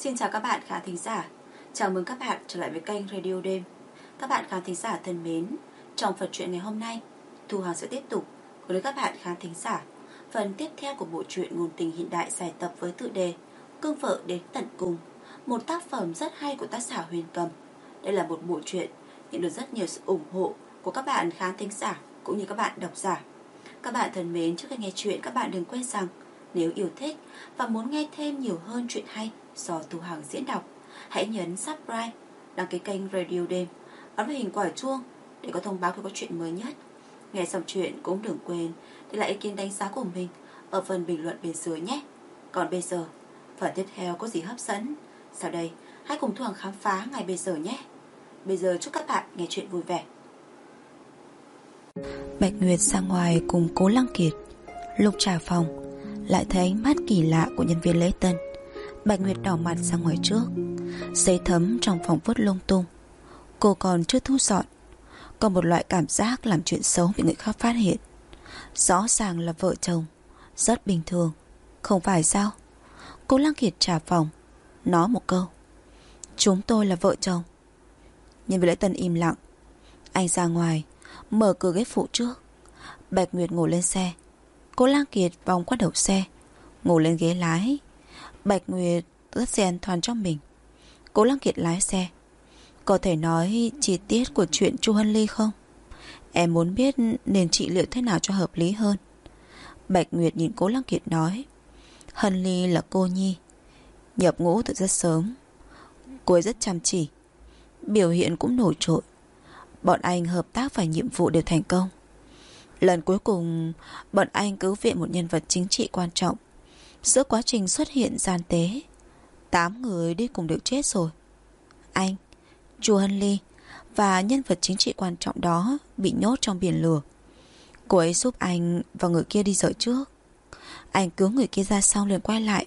Xin chào các bạn khán thính giả. Chào mừng các bạn trở lại với kênh Radio Đêm. Các bạn khán thính giả thân mến, trong phần truyện ngày hôm nay, Thu Hằng sẽ tiếp tục với các bạn khán thính giả phần tiếp theo của bộ truyện ngôn tình hiện đại dài tập với tựa đề Cương vợ đến tận cùng, một tác phẩm rất hay của tác giả Huyền Cầm. Đây là một bộ truyện nhận được rất nhiều sự ủng hộ của các bạn khán thính giả cũng như các bạn độc giả. Các bạn thân mến, trước khi nghe chuyện, các bạn đừng quên rằng nếu yêu thích và muốn nghe thêm nhiều hơn chuyện hay do Thu Hằng diễn đọc, hãy nhấn subscribe, đăng ký kênh Radio Đêm, ấn vào hình quả chuông để có thông báo khi có chuyện mới nhất. Nghe xong chuyện cũng đừng quên để lại ý kiến đánh giá của mình ở phần bình luận bên dưới nhé. Còn bây giờ, phần tiếp theo có gì hấp dẫn? Sau đây, hãy cùng Thu Hằng khám phá ngay bây giờ nhé. Bây giờ chúc các bạn nghe chuyện vui vẻ. Bạch Nguyệt ra ngoài cùng Cố Lăng Kiệt. Lúc trả phòng, lại thấy ánh mắt kỳ lạ của nhân viên lễ tân. Bạch Nguyệt đỏ mặt ra ngoài trước. Giấy thấm trong phòng vứt lung tung. Cô còn chưa thu dọn, có một loại cảm giác làm chuyện xấu bị người khác phát hiện. Rõ ràng là vợ chồng, rất bình thường, không phải sao? Cố Lăng Kiệt trả phòng, nói một câu: chúng tôi là vợ chồng. Nhân viên lễ tân im lặng. Anh ra ngoài, mở cửa ghế phụ trước. Bạch Nguyệt ngồi lên xe. Cố Lăng Kiệt vòng qua đầu xe, ngồi lên ghế lái. Bạch Nguyệt rất xe an toàn cho mình. Cố Lăng Kiệt lái xe. Có thể nói chi tiết của chuyện Chu Hân Ly không? Em muốn biết nên trị liệu thế nào cho hợp lý hơn. Bạch Nguyệt nhìn Cố Lăng Kiệt nói: Hân Ly là cô nhi, nhập ngũ từ rất sớm. Cô ấy rất chăm chỉ, biểu hiện cũng nổi trội. Bọn anh hợp tác vài nhiệm vụ đều thành công. Lần cuối cùng bọn anh cứu viện một nhân vật chính trị quan trọng. Giữa quá trình xuất hiện gian tế, 8 người đi cùng đều chết rồi. Anh, Chu Hân Ly và nhân vật chính trị quan trọng đó bị nhốt trong biển lửa. Cô ấy giúp anh và người kia đi dời trước. Anh cứu người kia ra xong liền quay lại.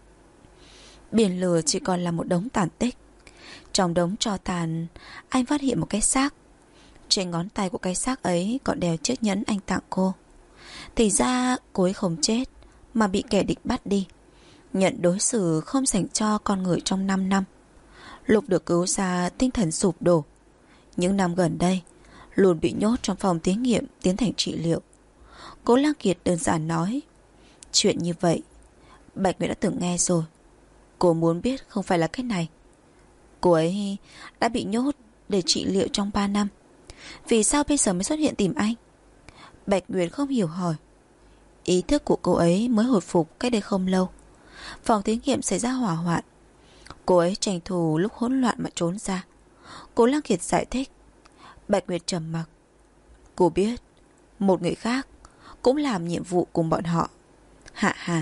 Biển lửa chỉ còn là một đống tàn tích. Trong đống tro tàn, anh phát hiện một cái xác. Trên ngón tay của cái xác ấy còn đeo chiếc nhẫn anh tặng cô. Thì ra cô ấy không chết mà bị kẻ địch bắt đi. Nhận đối xử không dành cho con người trong 5 năm. Lúc được cứu ra tinh thần sụp đổ. Những năm gần đây luôn bị nhốt trong phòng thí nghiệm tiến hành trị liệu. Cố Lăng Kiệt đơn giản nói: chuyện như vậy Bạch Nguyệt đã từng nghe rồi. Cô muốn biết không phải là cái này. Cô ấy đã bị nhốt để trị liệu trong 3 năm. Vì sao bây giờ mới xuất hiện tìm anh? Bạch Nguyệt không hiểu hỏi. Ý thức của cô ấy mới hồi phục cách đây không lâu. Phòng thí nghiệm xảy ra hỏa hoạn. Cô ấy tranh thủ lúc hỗn loạn mà trốn ra. Cố Lăng Kiệt giải thích. Bạch Nguyệt trầm mặc. Cô biết một người khác cũng làm nhiệm vụ cùng bọn họ. Hạ Hà.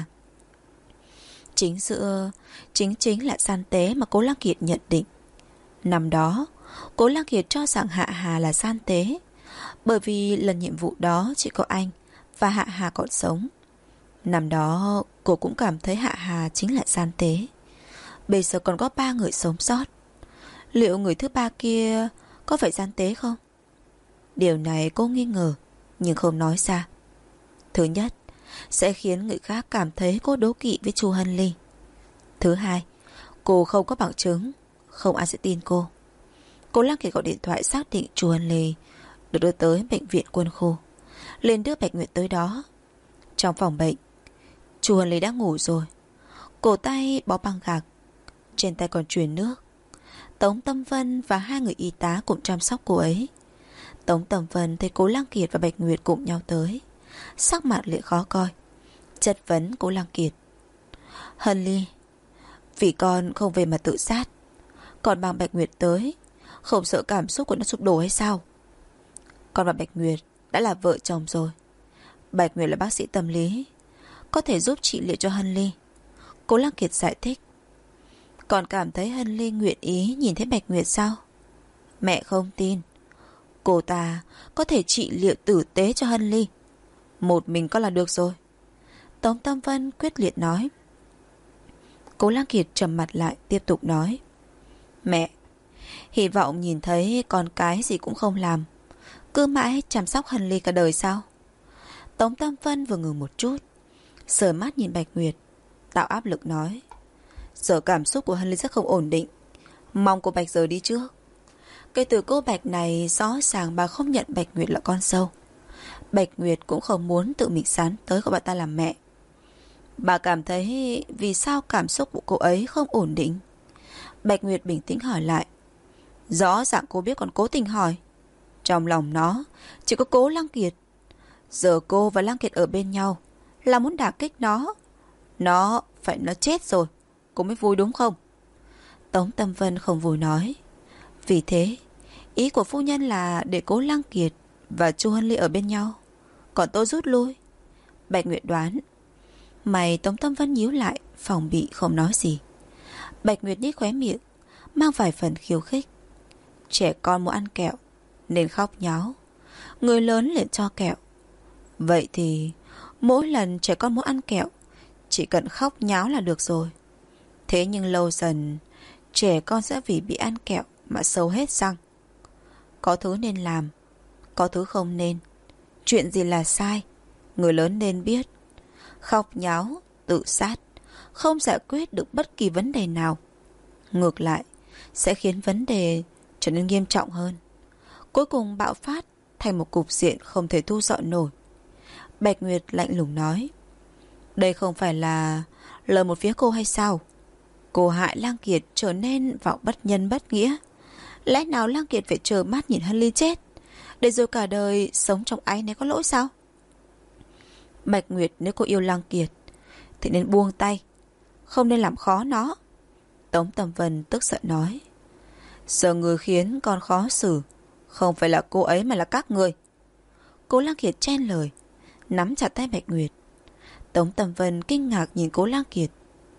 Chính là gian tế mà Cố Lăng Kiệt nhận định. Năm đó Cố Lăng Kiệt cho rằng Hạ Hà là gian tế, bởi vì lần nhiệm vụ đó chỉ có anh và Hạ Hà còn sống. Năm đó cô cũng cảm thấy Hạ Hà chính là gian tế. Bây giờ còn có 3 người sống sót. Liệu người thứ 3 kia có phải gian tế không? Điều này cô nghi ngờ nhưng không nói ra. Thứ nhất, sẽ khiến người khác cảm thấy cô đố kỵ với Chu Hân Ly. Thứ hai, cô không có bằng chứng, không ai sẽ tin cô. Cố Lăng Kiệt gọi điện thoại xác định Chu Hân Ly được đưa tới bệnh viện quân khu, liền đưa Bạch Nguyệt tới đó. Trong phòng bệnh, Chu Hân Ly đã ngủ rồi. Cổ tay bó băng gạc, trên tay còn truyền nước. Tống Tâm Vân và 2 người y tá cũng chăm sóc cô ấy. Tống Tâm Vân thấy Cố Lăng Kiệt và Bạch Nguyệt cùng nhau tới, sắc mặt liền khó coi, chất vấn Cố Lăng Kiệt. Hân Ly, vì con không về mà tự sát, còn mang Bạch Nguyệt tới, không sợ cảm xúc của nó sụp đổ hay sao? Con và Bạch Nguyệt đã là vợ chồng rồi. Bạch Nguyệt là bác sĩ tâm lý, có thể giúp trị liệu cho Hân Ly. Cố Lăng Kiệt giải thích. Còn cảm thấy Hân Ly nguyện ý nhìn thấy Bạch Nguyệt sao? Mẹ không tin. Cô ta có thể trị liệu tử tế cho Hân Ly. Một mình con là được rồi. Tống Tâm Vân quyết liệt nói. Cố Lăng Kiệt trầm mặt lại tiếp tục nói. Mẹ, hy vọng nhìn thấy con cái gì cũng không làm, cứ mãi chăm sóc Hân Ly cả đời sao? Tống Tâm Vân vừa ngừng một chút, sờ mắt nhìn Bạch Nguyệt, tạo áp lực nói. Giờ cảm xúc của Hân Ly rất không ổn định. Mong cô Bạch rời đi trước. Kể từ cô Bạch này rõ ràng bà không nhận Bạch Nguyệt là con dâu. Bạch Nguyệt cũng không muốn tự mình sán tới của bà ta làm mẹ. Bà cảm thấy vì sao cảm xúc của cô ấy không ổn định. Bạch Nguyệt bình tĩnh hỏi lại. Rõ ràng cô biết còn cố tình hỏi. Trong lòng nó chỉ có Cố Lăng Kiệt. Giờ cô và Lăng Kiệt ở bên nhau là muốn đả kích nó. Nó phải nó chết rồi cô mới vui đúng không? Tống Tâm Vân không vui nói. Vì thế ý của phu nhân là để Cố Lăng Kiệt và Chu Hân Ly ở bên nhau, còn tôi rút lui. Bạch Nguyệt đoán. Mày Tống Tâm Vân nhíu lại, phòng bị không nói gì. Bạch Nguyệt nhếch khóe miệng, mang vài phần khiêu khích. Trẻ con muốn ăn kẹo nên khóc nháo, người lớn liền cho kẹo. Vậy thì mỗi lần trẻ con muốn ăn kẹo chỉ cần khóc nháo là được rồi. Thế nhưng lâu dần trẻ con sẽ vì bị ăn kẹo mà sâu hết răng. Có thứ nên làm, có thứ không nên. Chuyện gì là sai, người lớn nên biết. Khóc nháo, tự sát không giải quyết được bất kỳ vấn đề nào. Ngược lại sẽ khiến vấn đề trở nên nghiêm trọng hơn, cuối cùng bạo phát thành một cục diện không thể thu dọn nổi. Bạch Nguyệt lạnh lùng nói. Đây không phải là lời một phía cô hay sao? Cô hại Lăng Kiệt trở nên vào bất nhân bất nghĩa. Lẽ nào Lăng Kiệt phải chờ mắt nhìn Hân Ly chết để rồi cả đời sống trong áy náy có lỗi sao? Bạch Nguyệt nếu cô yêu Lăng Kiệt thì nên buông tay, không nên làm khó nó. Tống Tầm Vân tức giận nói. Giờ người khiến con khó xử không phải là cô ấy mà là các người. Cố Lăng Kiệt chen lời, nắm chặt tay Bạch Nguyệt. Tống Tầm Vân kinh ngạc nhìn Cố Lăng Kiệt.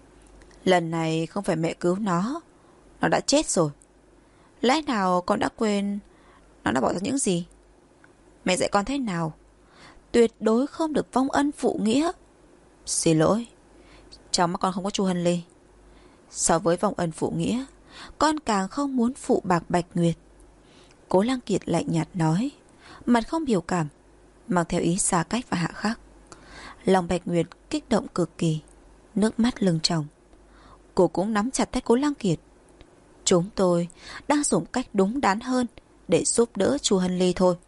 Lần này không phải mẹ cứu nó đã chết rồi. Lẽ nào con đã quên nó đã bỏ ra những gì? Mẹ dạy con thế nào? Tuyệt đối không được vong ân phụ nghĩa. Xin lỗi, trong mắt con không có Chu Hân Ly. So với vong ân phụ nghĩa, con càng không muốn phụ bạc Bạch Nguyệt. Cố Lăng Kiệt lạnh nhạt nói, mặt không biểu cảm, mang theo ý xa cách và hạ khắc. Lòng Bạch Nguyệt kích động cực kỳ, nước mắt lưng tròng. Cô cũng nắm chặt tay Cố Lăng Kiệt. Chúng tôi đang dùng cách đúng đắn hơn để giúp đỡ Chu Hân Ly thôi.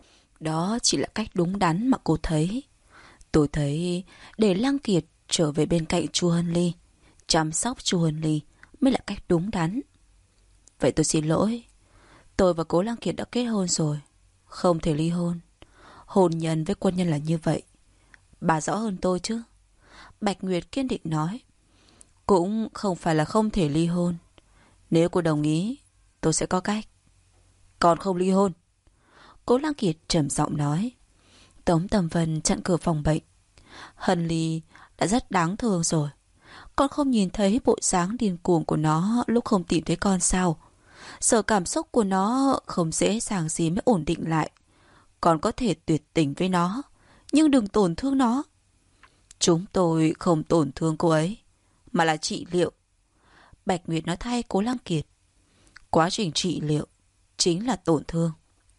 Đó chỉ là cách đúng đắn mà cô thấy. Tôi thấy để Lăng Kiệt trở về bên cạnh Chu Hân Ly, chăm sóc Chu Hân Ly mới là cách đúng đắn. Vậy tôi xin lỗi. Tôi và Cố Lăng Kiệt đã kết hôn rồi, không thể ly hôn. Hôn nhân với quân nhân là như vậy. Bà rõ hơn tôi chứ. Bạch Nguyệt kiên định nói. Cũng không phải là không thể ly hôn. Nếu cô đồng ý, tôi sẽ có cách. Còn không ly hôn. Cố Lăng Kiệt trầm giọng nói. Tống Tầm Vân chặn cửa phòng bệnh. Hân Ly đã rất đáng thương rồi. Con không nhìn thấy bộ dáng điên cuồng của nó lúc không tìm thấy con sao? Sợ cảm xúc của nó không dễ dàng gì mới ổn định lại. Con có thể tuyệt tình với nó, nhưng đừng tổn thương nó. Chúng tôi không tổn thương cô ấy, mà là trị liệu. Bạch Nguyệt nói thay Cố Lăng Kiệt. Quá trình trị liệu chính là tổn thương.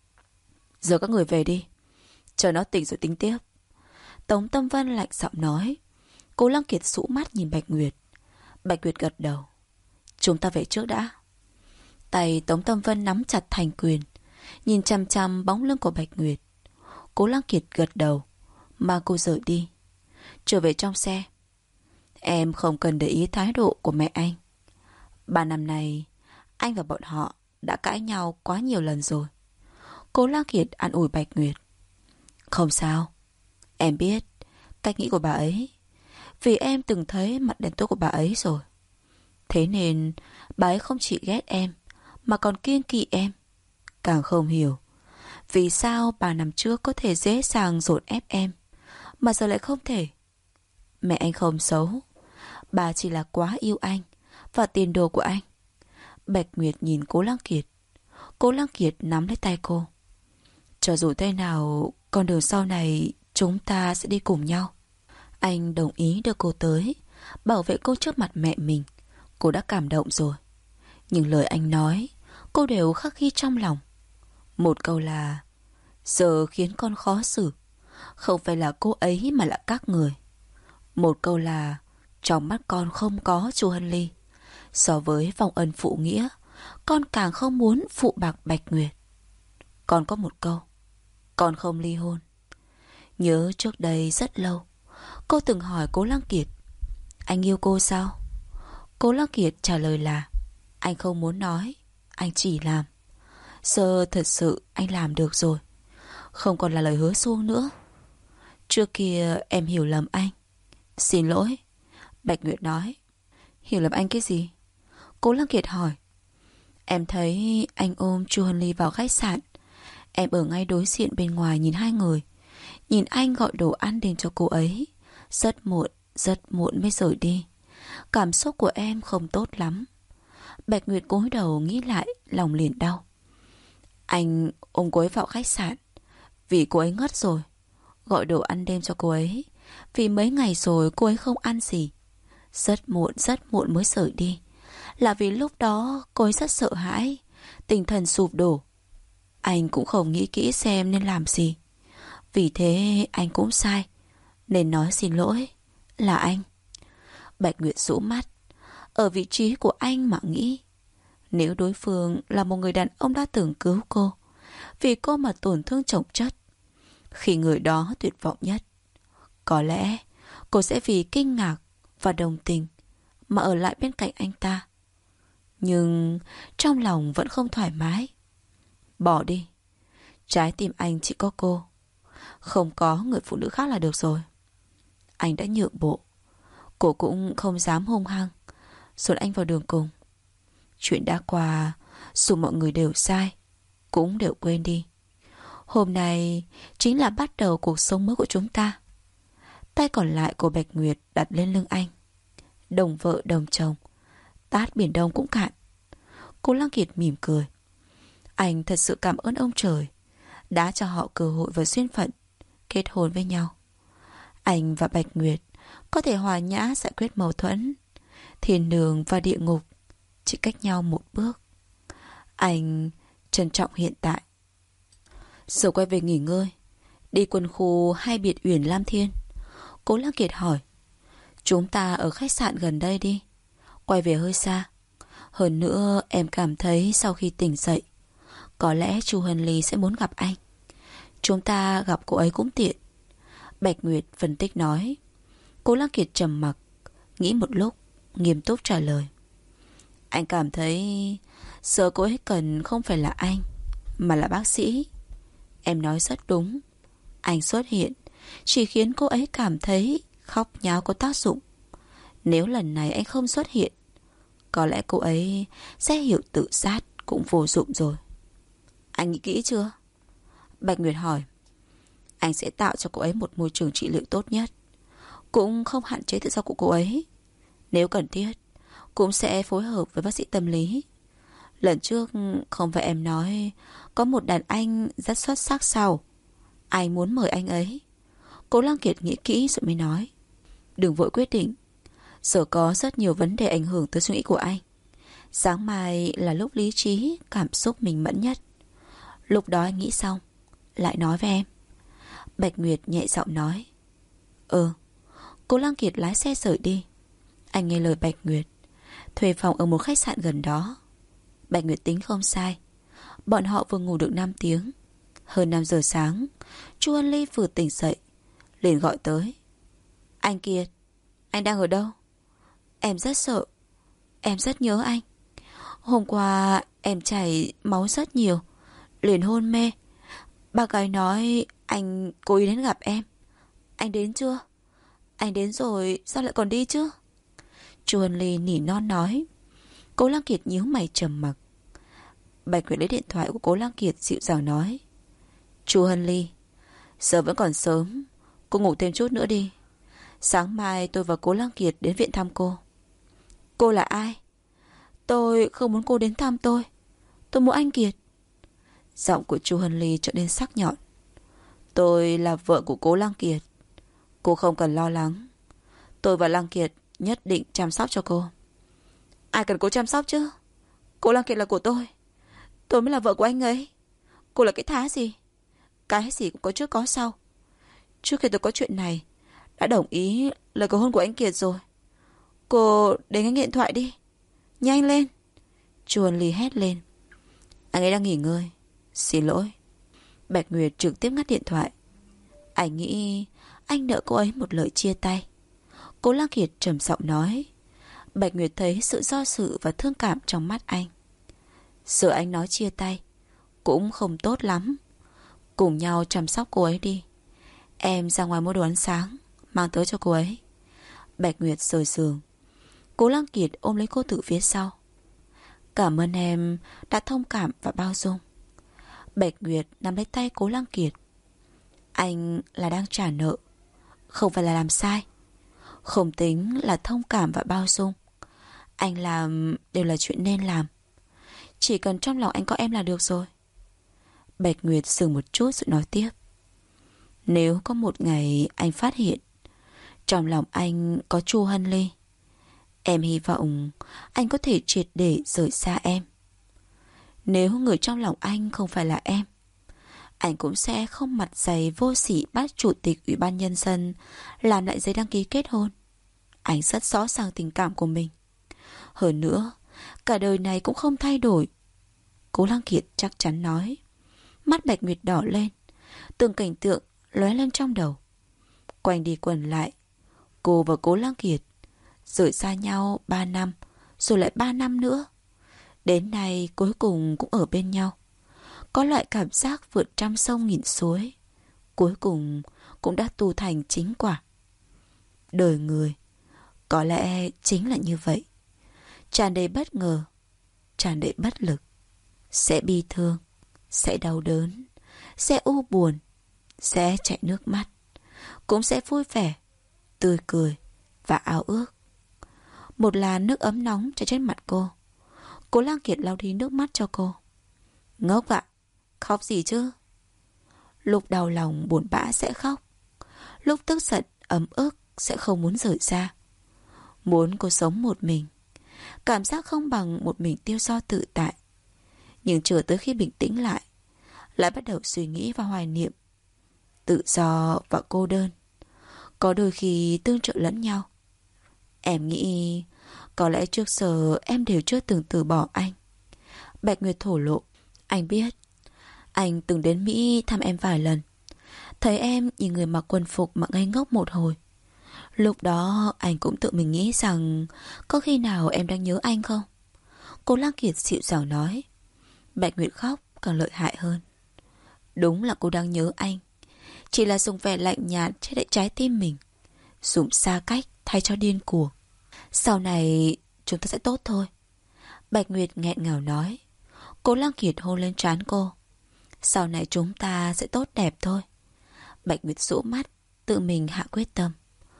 Giờ các người về đi, chờ nó tỉnh rồi tính tiếp. Tống Tâm Vân lạnh giọng nói. Cố Lăng Kiệt sụ mắt nhìn Bạch Nguyệt. Bạch Nguyệt gật đầu. Chúng ta về trước đã. Tay Tống Tâm Vân nắm chặt thành quyền, nhìn chăm chăm bóng lưng của Bạch Nguyệt. Cố Lăng Kiệt gật đầu, mang cô rời đi. Trở về trong xe. Em không cần để ý thái độ của mẹ anh. 3 năm nay anh và bọn họ đã cãi nhau quá nhiều lần rồi. Cố Lăng Kiệt an ủi Bạch Nguyệt. Không sao. Em biết cách nghĩ của bà ấy, vì em từng thấy mặt đen tối của bà ấy rồi. Thế nên bà ấy không chỉ ghét em mà còn kiêng kỵ em. Càng không hiểu vì sao 3 năm trước có thể dễ dàng dồn ép em mà giờ lại không thể. Mẹ anh không xấu, bà chỉ là quá yêu anh và tiền đồ của anh. Bạch Nguyệt nhìn Cố Lăng Kiệt. Cố Lăng Kiệt nắm lấy tay cô. Cho dù thế nào, con đường sau này chúng ta sẽ đi cùng nhau. Anh đồng ý đưa cô tới, bảo vệ cô trước mặt mẹ mình. Cô đã cảm động rồi. Nhưng lời anh nói cô đều khắc ghi trong lòng. Một câu là giờ khiến con khó xử không phải là cô ấy mà là các người. Một câu là trong mắt con không có Chu Hân Ly. So với vong ân phụ nghĩa, con càng không muốn phụ bạc Bạch Nguyệt. Con có một câu, con không ly hôn. Nhớ trước đây rất lâu, cô từng hỏi Cố Lăng Kiệt, anh yêu cô sao? Cố Lăng Kiệt trả lời là, anh không muốn nói, anh chỉ làm. Giờ thật sự anh làm được rồi, không còn là lời hứa suông nữa. Trước kia em hiểu lầm anh. Xin lỗi. Bạch Nguyệt nói. Hiểu lầm anh cái gì? Cố Lăng Kiệt hỏi. Em thấy anh ôm Chu Hân Ly vào khách sạn. Em ở ngay đối diện bên ngoài nhìn hai người. Nhìn anh gọi đồ ăn đến cho cô ấy. Rất muộn mới rời đi. Cảm xúc của em không tốt lắm. Bạch Nguyệt cúi đầu nghĩ lại, lòng liền đau. Anh ôm cô ấy vào khách sạn vì cô ấy ngất rồi. Gọi đồ ăn đêm cho cô ấy vì mấy ngày rồi cô ấy không ăn gì. Rất muộn mới rời đi. Là vì lúc đó cô ấy rất sợ hãi, tinh thần sụp đổ. Anh cũng không nghĩ kỹ xem nên làm gì. Vì thế anh cũng sai, nên nói xin lỗi. Là anh. Bạch Nguyệt rũ mắt. Ở vị trí của anh mà nghĩ, nếu đối phương là một người đàn ông đã từng cứu cô, vì cô mà tổn thương chồng chất, khi người đó tuyệt vọng nhất, có lẽ cô sẽ vì kinh ngạc và đồng tình mà ở lại bên cạnh anh ta. Nhưng trong lòng vẫn không thoải mái. Bỏ đi. Trái tim anh chỉ có cô, không có người phụ nữ khác là được rồi. Anh đã nhượng bộ. Cô cũng không dám hung hăng dồn anh vào đường cùng. Chuyện đã qua, dù mọi người đều sai, cũng đều quên đi. Hôm nay chính là bắt đầu cuộc sống mới của chúng ta. Tay còn lại của Bạch Nguyệt đặt lên lưng anh. Đồng vợ đồng chồng, tát biển Đông cũng cạn. Cố Lăng Kiệt mỉm cười. Anh thật sự cảm ơn ông trời đã cho họ cơ hội và duyên phận kết hôn với nhau. Anh và Bạch Nguyệt có thể hòa nhã giải quyết mâu thuẫn. Thiên đường và địa ngục chỉ cách nhau một bước. Anh trân trọng hiện tại. Rồi quay về nghỉ ngơi. Đi quân khu hay biệt uyển Lam Thiên? Cố Lăng Kiệt hỏi. Chúng ta ở khách sạn gần đây đi. Quay về hơi xa. Hơn nữa em cảm thấy sau khi tỉnh dậy, có lẽ Chu Hân Ly sẽ muốn gặp anh. Chúng ta gặp cô ấy cũng tiện. Bạch Nguyệt phân tích nói. Cố Lăng Kiệt trầm mặc, nghĩ một lúc, nghiêm túc trả lời. Anh cảm thấy giờ cô ấy cần không phải là anh, mà là bác sĩ. Em nói rất đúng. Anh xuất hiện chỉ khiến cô ấy cảm thấy khóc nháo có tác dụng. Nếu lần này anh không xuất hiện, có lẽ cô ấy sẽ hiểu tự sát cũng vô dụng rồi. Anh nghĩ kỹ chưa? Bạch Nguyệt hỏi. Anh sẽ tạo cho cô ấy một môi trường trị liệu tốt nhất, cũng không hạn chế tự do của cô ấy. Nếu cần thiết, cũng sẽ phối hợp với bác sĩ tâm lý. Lần trước không phải em nói có một đàn anh rất xuất sắc sao? Anh muốn mời anh ấy. Cố Lăng Kiệt nghĩ kỹ rồi mới nói. Đừng vội quyết định. Giờ có rất nhiều vấn đề ảnh hưởng tới suy nghĩ của anh. Sáng mai là lúc lý trí, cảm xúc mình mẫn nhất. Lúc đó anh nghĩ xong lại nói với em. Bạch Nguyệt nhẹ giọng nói. Cố Lăng Kiệt lái xe rời đi. Anh nghe lời Bạch Nguyệt, thuê phòng ở một khách sạn gần đó. Bạch Nguyệt tính không sai. Bọn họ vừa ngủ được 5 tiếng. Hơn 5 giờ sáng, Chu Hân Ly vừa tỉnh dậy, liền gọi tới. Anh Kiệt, anh đang ở đâu? Em rất sợ. Em rất nhớ anh. Hôm qua em chảy máu rất nhiều, liền hôn mê. Bác gái nói anh cố ý đến gặp em. Anh đến chưa? Anh đến rồi sao lại còn đi chứ? Chu Hân Ly nỉ non nói. Cố Lăng Kiệt nhíu mày trầm mặc. Bạch Nguyệt lấy điện thoại của Cố Lăng Kiệt dịu dàng nói. Chu Hân Ly, giờ vẫn còn sớm, cô ngủ thêm chút nữa đi. Sáng mai tôi và Cố Lăng Kiệt đến viện thăm cô. Cô là ai? Tôi không muốn cô đến thăm tôi muốn anh Kiệt. Giọng của Chu Hân Ly trở nên sắc nhọn. Tôi là vợ của Cố Lăng Kiệt. Cô không cần lo lắng. Tôi và Lăng Kiệt nhất định chăm sóc cho cô. Ai cần cô chăm sóc chứ? Cố Lăng Kiệt là của tôi mới là vợ của anh ấy. Cô là cái thá gì? Cái gì cũng có trước có sau. Trước khi tôi có chuyện này đã đồng ý lời cầu hôn của anh Kiệt rồi. Cô đến nghe điện thoại đi. Nhanh lên. Chu Hân Ly hét lên. Anh ấy đang nghỉ ngơi. Xin lỗi. Bạch Nguyệt trực tiếp ngắt điện thoại. Anh nghĩ anh nợ cô ấy một lời chia tay. Cố Lăng Kiệt trầm giọng nói. Bạch Nguyệt thấy sự do dự và thương cảm trong mắt anh. Giờ anh nói chia tay cũng không tốt lắm. Cùng nhau chăm sóc cô ấy đi. Em ra ngoài mua đồ ăn sáng, mang tới cho cô ấy. Bạch Nguyệt rời giường. Cố Lăng Kiệt ôm lấy cô từ phía sau. Cảm ơn em đã thông cảm và bao dung. Bạch Nguyệt nắm lấy tay Cố Lăng Kiệt. Anh là đang trả nợ, không phải là làm sai. Không tính là thông cảm và bao dung. Anh làm đều là chuyện nên làm. Chỉ cần trong lòng anh có em là được rồi. Bạch Nguyệt dừng một chút rồi nói tiếp. Nếu có một ngày anh phát hiện trong lòng anh có Chu Hân Ly, em hy vọng anh có thể triệt để rời xa em. Nếu người trong lòng anh không phải là em, anh cũng sẽ không mặt dày vô sỉ bắt chủ tịch Ủy ban Nhân dân làm lại giấy đăng ký kết hôn. Anh rất rõ ràng tình cảm của mình. Hơn nữa, cả đời này cũng không thay đổi. Cố Lăng Kiệt chắc chắn nói. Mắt Bạch Nguyệt đỏ lên. Từng cảnh tượng lóe lên trong đầu. Quanh đi quẩn lại, cô và Cố Lăng Kiệt rời xa nhau 3 năm, rồi lại 3 năm nữa. Đến nay cuối cùng cũng ở bên nhau. Có loại cảm giác vượt trăm sông nghìn suối, cuối cùng cũng đã tu thành chính quả. Đời người có lẽ chính là như vậy. Tràn đầy bất ngờ, tràn đầy bất lực. Sẽ bi thương, sẽ đau đớn, sẽ u buồn, sẽ chảy nước mắt, cũng sẽ vui vẻ, tươi cười và ao ước. Một làn nước ấm nóng chảy trên mặt cô. Cố Lăng Kiệt lau đi nước mắt cho cô. Ngốc ạ, khóc gì chứ? Lúc đau lòng buồn bã sẽ khóc. Lúc tức giận ấm ức sẽ không muốn rời xa. Muốn cô sống một mình. Cảm giác không bằng một mình tiêu do tự tại. Nhưng chờ tới khi bình tĩnh lại, lại bắt đầu suy nghĩ và hoài niệm. Tự do và cô đơn có đôi khi tương trợ lẫn nhau. Em nghĩ có lẽ trước giờ em đều chưa từng từ bỏ anh. Bạch Nguyệt thổ lộ. Anh biết anh từng đến Mỹ thăm em vài lần. Thấy em nhìn người mặc quần phục mà ngây ngốc một hồi. Lúc đó anh cũng tự mình nghĩ rằng có khi nào em đang nhớ anh không? Cố Lăng Kiệt dịu dàng nói. Bạch Nguyệt khóc càng lợi hại hơn. Đúng là cô đang nhớ anh. Chỉ là dùng vẻ lạnh nhạt che đậy trái tim mình, dùng xa cách thay cho điên cuồng. Sau này chúng ta sẽ tốt thôi. Bạch Nguyệt nghẹn ngào nói. Cố Lăng Kiệt hôn lên trán cô. Sau này chúng ta sẽ tốt đẹp thôi. Bạch Nguyệt rũ mắt, tự mình hạ quyết tâm.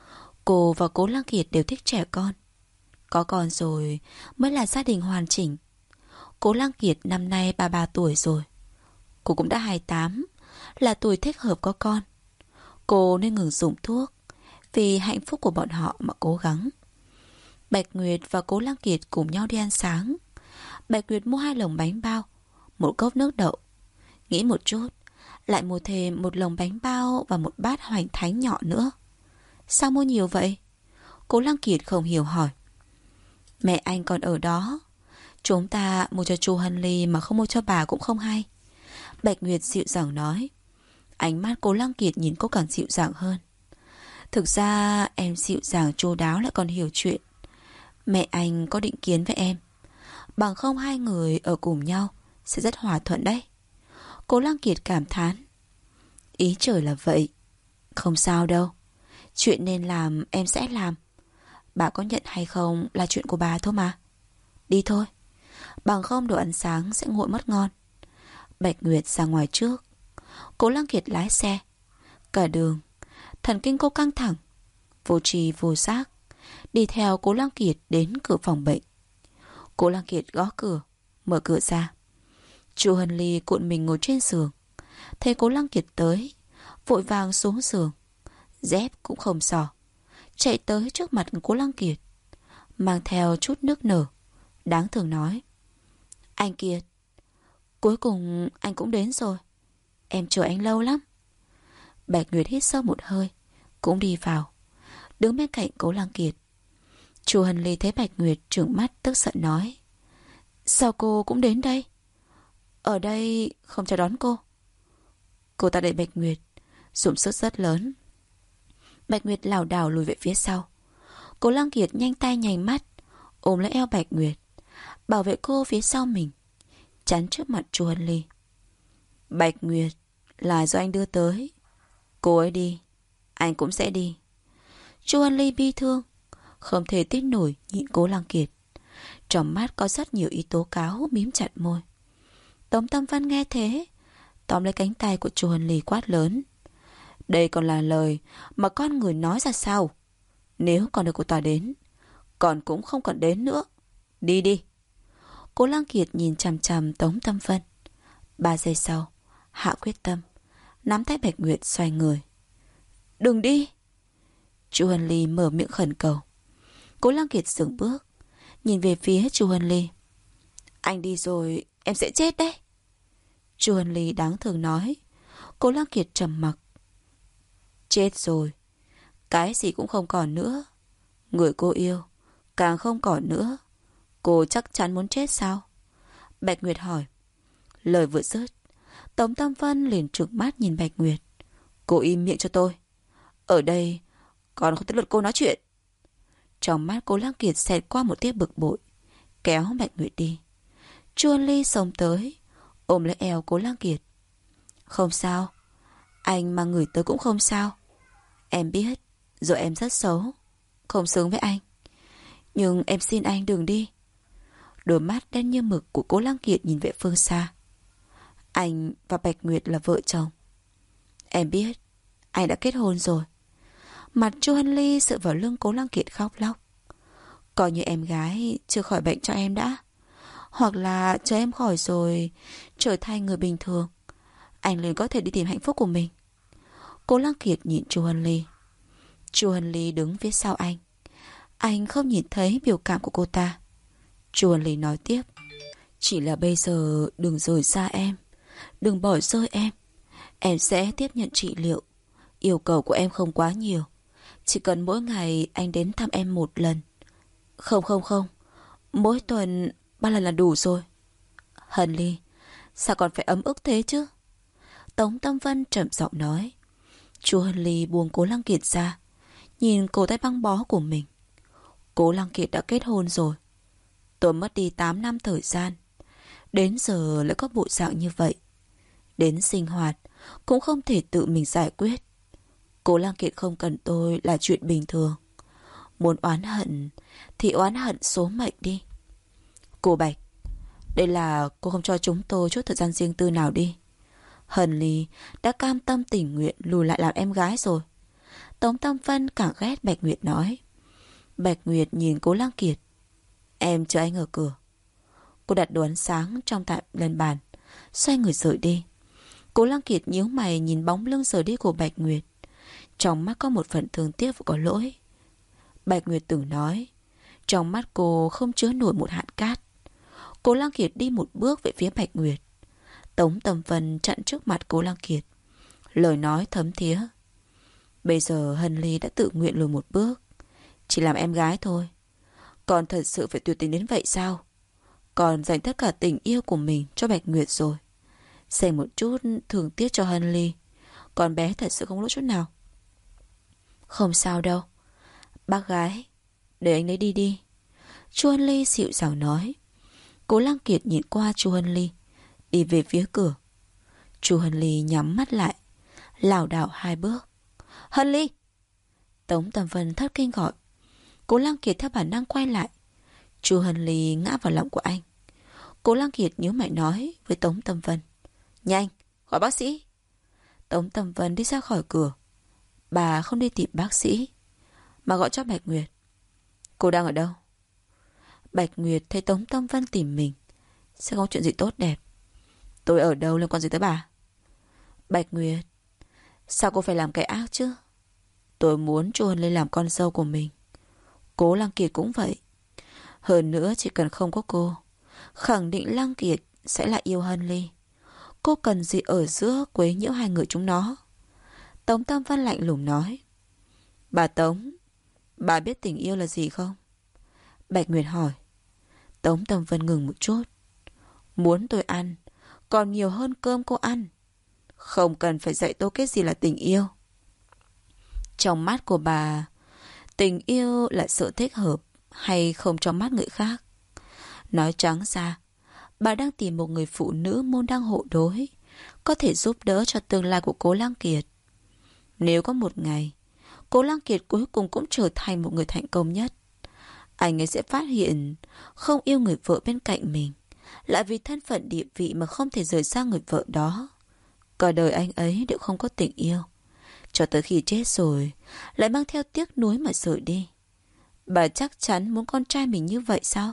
Cô và Cố Lăng Kiệt đều thích trẻ con. Có con rồi mới là gia đình hoàn chỉnh. Cố Lăng Kiệt năm nay 33 tuổi rồi. Cô cũng đã 28, là tuổi thích hợp có con. Cô nên ngừng dùng thuốc, vì hạnh phúc của bọn họ mà cố gắng. Bạch Nguyệt và Cố Lăng Kiệt cùng nhau đi ăn sáng. Bạch Nguyệt mua 2 lồng bánh bao, 1 cốc nước đậu. Nghĩ một chút, lại mua thêm 1 lồng bánh bao và 1 bát hoành thánh nhỏ nữa. Sao mua nhiều vậy? Cố Lăng Kiệt không hiểu hỏi. Mẹ anh còn ở đó. Chúng ta mua cho Chu Hân Ly mà không mua cho bà cũng không hay. Bạch Nguyệt dịu dàng nói. Ánh mắt Cố Lăng Kiệt nhìn cô càng dịu dàng hơn. Thực ra em dịu dàng chu đáo lại còn hiểu chuyện. Mẹ anh có định kiến với em. Bằng không hai người ở cùng nhau sẽ rất hòa thuận đấy. Cố Lăng Kiệt cảm thán. Ý trời là vậy. Không sao đâu. Chuyện nên làm em sẽ làm. Bà có nhận hay không là chuyện của bà thôi mà. Đi thôi. Bằng không đồ ăn sáng sẽ nguội mất ngon. Bạch Nguyệt ra ngoài trước. Cố Lăng Kiệt lái xe. Cả đường thần kinh cô căng thẳng, vô tri vô giác, đi theo Cố Lăng Kiệt đến cửa phòng bệnh. Cố Lăng Kiệt gõ cửa, mở cửa ra. Chu Hân Ly cuộn mình ngồi trên giường. Thấy Cố Lăng Kiệt tới, vội vàng xuống giường, dép cũng không xỏ, chạy tới trước mặt Cố Lăng Kiệt, mang theo chút nước nở, đáng thương nói. Anh Kiệt, cuối cùng anh cũng đến rồi. Em chờ anh lâu lắm. Bạch Nguyệt hít sâu một hơi, cũng đi vào, đứng bên cạnh Cố Lăng Kiệt. Chu Hân Ly thấy Bạch Nguyệt trừng mắt tức giận nói: Sao cô cũng đến đây? Ở đây không chào đón cô. Cô ta đẩy Bạch Nguyệt, dùng sức rất lớn. Bạch Nguyệt lảo đảo lùi về phía sau. Cố Lăng Kiệt nhanh tay nhanh mắt ôm lấy eo Bạch Nguyệt, bảo vệ cô phía sau mình, chắn trước mặt Chu Hân Ly. Bạch Nguyệt là do anh đưa tới. Cô ấy đi, anh cũng sẽ đi. Chu Hân Ly bi thương, không thể tin nổi nhịn Cố Lăng Kiệt. Trong mắt có rất nhiều ý tố cáo, mím chặt môi. Tống Tâm Văn nghe thế, tóm lấy cánh tay của Chu Hân Ly quát lớn: Đây còn là lời mà con người nói ra sao? Nếu còn được cô ta đến, còn cũng không còn đến nữa. Đi đi. Cố Lăng Kiệt nhìn chằm chằm Tống Tâm Vân. 3 giây sau, hạ quyết tâm, nắm tay Bạch Nguyệt xoay người. Đừng đi. Chu Hân Ly mở miệng khẩn cầu. Cố Lăng Kiệt dừng bước, nhìn về phía Chu Hân Ly. Anh đi rồi em sẽ chết đấy. Chu Hân Ly đáng thương nói. Cố Lăng Kiệt trầm mặc. Chết rồi, cái gì cũng không còn nữa. Người cô yêu càng không còn nữa. Cô chắc chắn muốn chết sao? Bạch Nguyệt hỏi. Lời vừa dứt, Tống Tâm Vân liền trừng mắt nhìn Bạch Nguyệt. Cô im miệng cho tôi. Ở đây còn không tới lượt cô nói chuyện. Trong mắt Cố Lăng Kiệt xẹt qua một tia bực bội, kéo Bạch Nguyệt đi. Chu Hân Ly xông tới, ôm lấy eo Cố Lăng Kiệt. Không sao, anh mà ngửi tới cũng không sao. Em biết, rồi em rất xấu, không xứng với anh. Nhưng em xin anh đừng đi. Đôi mắt đen như mực của Cố Lăng Kiệt nhìn về phương xa. Anh và Bạch Nguyệt là vợ chồng. Em biết, anh đã kết hôn rồi. Mặt Chu Hân Ly dựa vào lưng Cố Lăng Kiệt khóc lóc. Coi như em gái chưa khỏi bệnh cho em đã. Hoặc là chờ em khỏi rồi, trở thành người bình thường, anh liền có thể đi tìm hạnh phúc của mình. Cố Lăng Kiệt nhìn Chu Hân Ly. Chu Hân Ly đứng phía sau anh. Anh không nhìn thấy biểu cảm của cô ta. Chu Hân Ly nói tiếp. Chỉ là bây giờ đừng rời xa em, đừng bỏ rơi em. Em sẽ tiếp nhận trị liệu. Yêu cầu của em không quá nhiều, chỉ cần mỗi ngày anh đến thăm em 1 lần. Không, mỗi tuần 3 lần là đủ rồi. Hân Ly, sao còn phải ấm ức thế chứ? Tống Tâm Vân trầm giọng nói. Chu Hân Ly buông Cố Lăng Kiệt ra, nhìn cổ tay băng bó của mình. Cố Lăng Kiệt đã kết hôn rồi. Tôi mất đi 8 năm thời gian, đến giờ lại có bộ dạng như vậy. Đến sinh hoạt cũng không thể tự mình giải quyết. Cố Lăng Kiệt không cần tôi là chuyện bình thường. Muốn oán hận thì oán hận số mệnh đi. Cô Bạch, đây là cô không cho chúng tôi chút thời gian riêng tư nào đi. Hân Ly đã cam tâm tình nguyện lùi lại làm em gái rồi. Tống Tâm Vân càng ghét Bạch Nguyệt nói. Bạch Nguyệt nhìn Cố Lăng Kiệt. Em chờ anh ở cửa. Cô đặt đồ ăn sáng trong tạm lên bàn, xoay người rời đi. Cố Lăng Kiệt nhíu mày nhìn bóng lưng rời đi của Bạch Nguyệt. Trong mắt có một phần thương tiếc và có lỗi. Bạch Nguyệt từng nói, trong mắt cô không chứa nổi một hạt cát. Cố Lăng Kiệt đi một bước về phía Bạch Nguyệt. Tống Tâm Vân chặn trước mặt Cố Lăng Kiệt, lời nói thấm thía. Bây giờ Hân Ly đã tự nguyện lùi một bước, chỉ làm em gái thôi. Còn thật sự phải tuyệt tình đến vậy sao? Còn dành tất cả tình yêu của mình cho Bạch Nguyệt rồi. Dành một chút thương tiếc cho Hân Ly. Con bé thật sự không lỗi chút nào. Không sao đâu, bác gái, để anh lấy đi đi. Chu Hân Ly dịu dàng nói. Cố Lăng Kiệt nhìn qua Chu Hân Ly, đi về phía cửa. Chu Hân Ly nhắm mắt lại, lảo đảo 2 bước. Hân Ly! Tống Tâm Vân thất kinh gọi. Cố Lăng Kiệt theo bản năng quay lại. Chu Hân Ly ngã vào lòng của anh. Cố Lăng Kiệt nhíu mày nói với Tống Tâm Vân. Nhanh, gọi bác sĩ. Tống Tâm Vân đi ra khỏi cửa. Bà không đi tìm bác sĩ, mà gọi cho Bạch Nguyệt. Cô đang ở đâu? Bạch Nguyệt thấy Tống Tâm Vân tìm mình, sẽ không chuyện gì tốt đẹp. Tôi ở đâu liên quan gì tới bà? Bạch Nguyệt, sao cô phải làm cái ác chứ? Tôi muốn Chu Hân Ly làm con dâu của mình. Cố Lăng Kiệt cũng vậy. Hơn nữa chỉ cần không có cô, khẳng định Lăng Kiệt sẽ lại yêu Hân Ly. Cô cần gì ở giữa quấy nhiễu hai người chúng nó? Tống Tâm Vân lạnh lùng nói. Bà Tống, bà biết tình yêu là gì không? Bạch Nguyệt hỏi. Tống Tâm Vân ngừng một chút. Muốn tôi ăn còn nhiều hơn cơm cô ăn. Không cần phải dạy tôi cái gì là tình yêu. Trong mắt của bà, tình yêu là sự thích hợp hay không trong mắt người khác. Nói trắng ra, bà đang tìm một người phụ nữ môn đăng hộ đối, có thể giúp đỡ cho tương lai của Cố Lăng Kiệt. Nếu có một ngày Cố Lăng Kiệt cuối cùng cũng trở thành một người thành công nhất, anh ấy sẽ phát hiện không yêu người vợ bên cạnh mình lại vì thân phận địa vị mà không thể rời xa người vợ đó. Cả đời anh ấy đều không có tình yêu, cho tới khi chết rồi lại mang theo tiếc nuối mà rời đi. Bà chắc chắn muốn con trai mình như vậy sao?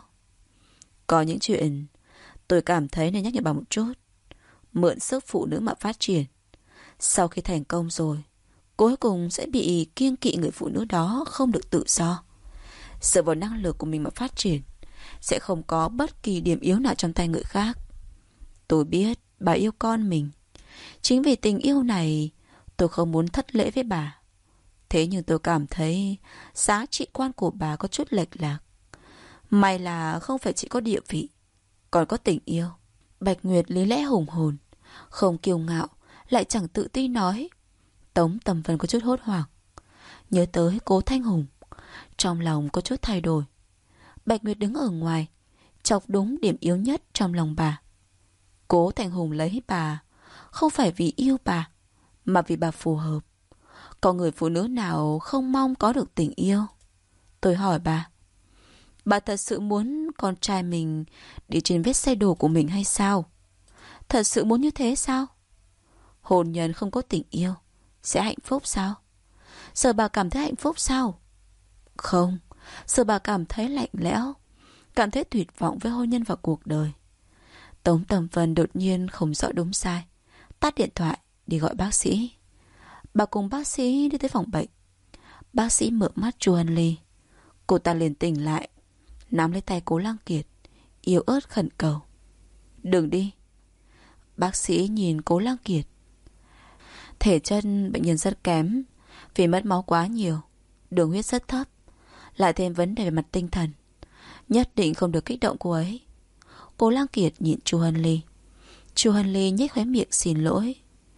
Có những chuyện tôi cảm thấy nên nhắc nhở bà một chút. Mượn sức phụ nữ mà phát triển, sau khi thành công rồi cuối cùng sẽ bị kiêng kỵ người phụ nữ đó không được tự do. Dựa vào năng lực của mình mà phát triển, sẽ không có bất kỳ điểm yếu nào trong tay người khác. Tôi biết bà yêu con mình. Chính vì tình yêu này tôi không muốn thất lễ với bà. Thế nhưng tôi cảm thấy giá trị quan của bà có chút lệch lạc. May là không phải chỉ có địa vị, còn có tình yêu. Bạch Nguyệt lý lẽ hùng hồn, không kiêu ngạo, lại chẳng tự tin nói. Tống Tầm Vân có chút hốt hoảng, nhớ tới Cố Thanh Hùng, trong lòng có chút thay đổi. Bạch Nguyệt đứng ở ngoài, chọc đúng điểm yếu nhất trong lòng bà. Cố Thanh Hùng lấy bà không phải vì yêu bà, mà vì bà phù hợp. Có người phụ nữ nào không mong có được tình yêu? Tôi hỏi bà thật sự muốn con trai mình đi trên vết xe đổ của mình hay sao? Thật sự muốn như thế sao? Hôn nhân không có tình yêu sẽ hạnh phúc sao? Giờ bà cảm thấy hạnh phúc sao? Không, giờ bà cảm thấy lạnh lẽo, cảm thấy tuyệt vọng với hôn nhân và cuộc đời. Tống Tầm Vân đột nhiên không rõ đúng sai, tắt điện thoại đi gọi bác sĩ. Bà cùng bác sĩ đi tới phòng bệnh. Bác sĩ mở mắt Chu Hân Ly. Cô ta liền tỉnh lại, nắm lấy tay Cố Lăng Kiệt, yếu ớt khẩn cầu. Đừng đi. Bác sĩ nhìn Cố Lăng Kiệt. Thể chất bệnh nhân rất kém, vì mất máu quá nhiều, đường huyết rất thấp, lại thêm vấn đề về mặt tinh thần, nhất định không được kích động cô ấy. Cố Lăng Kiệt nhìn Chu Hân Ly. Chu Hân Ly nhếch khóe miệng xin lỗi.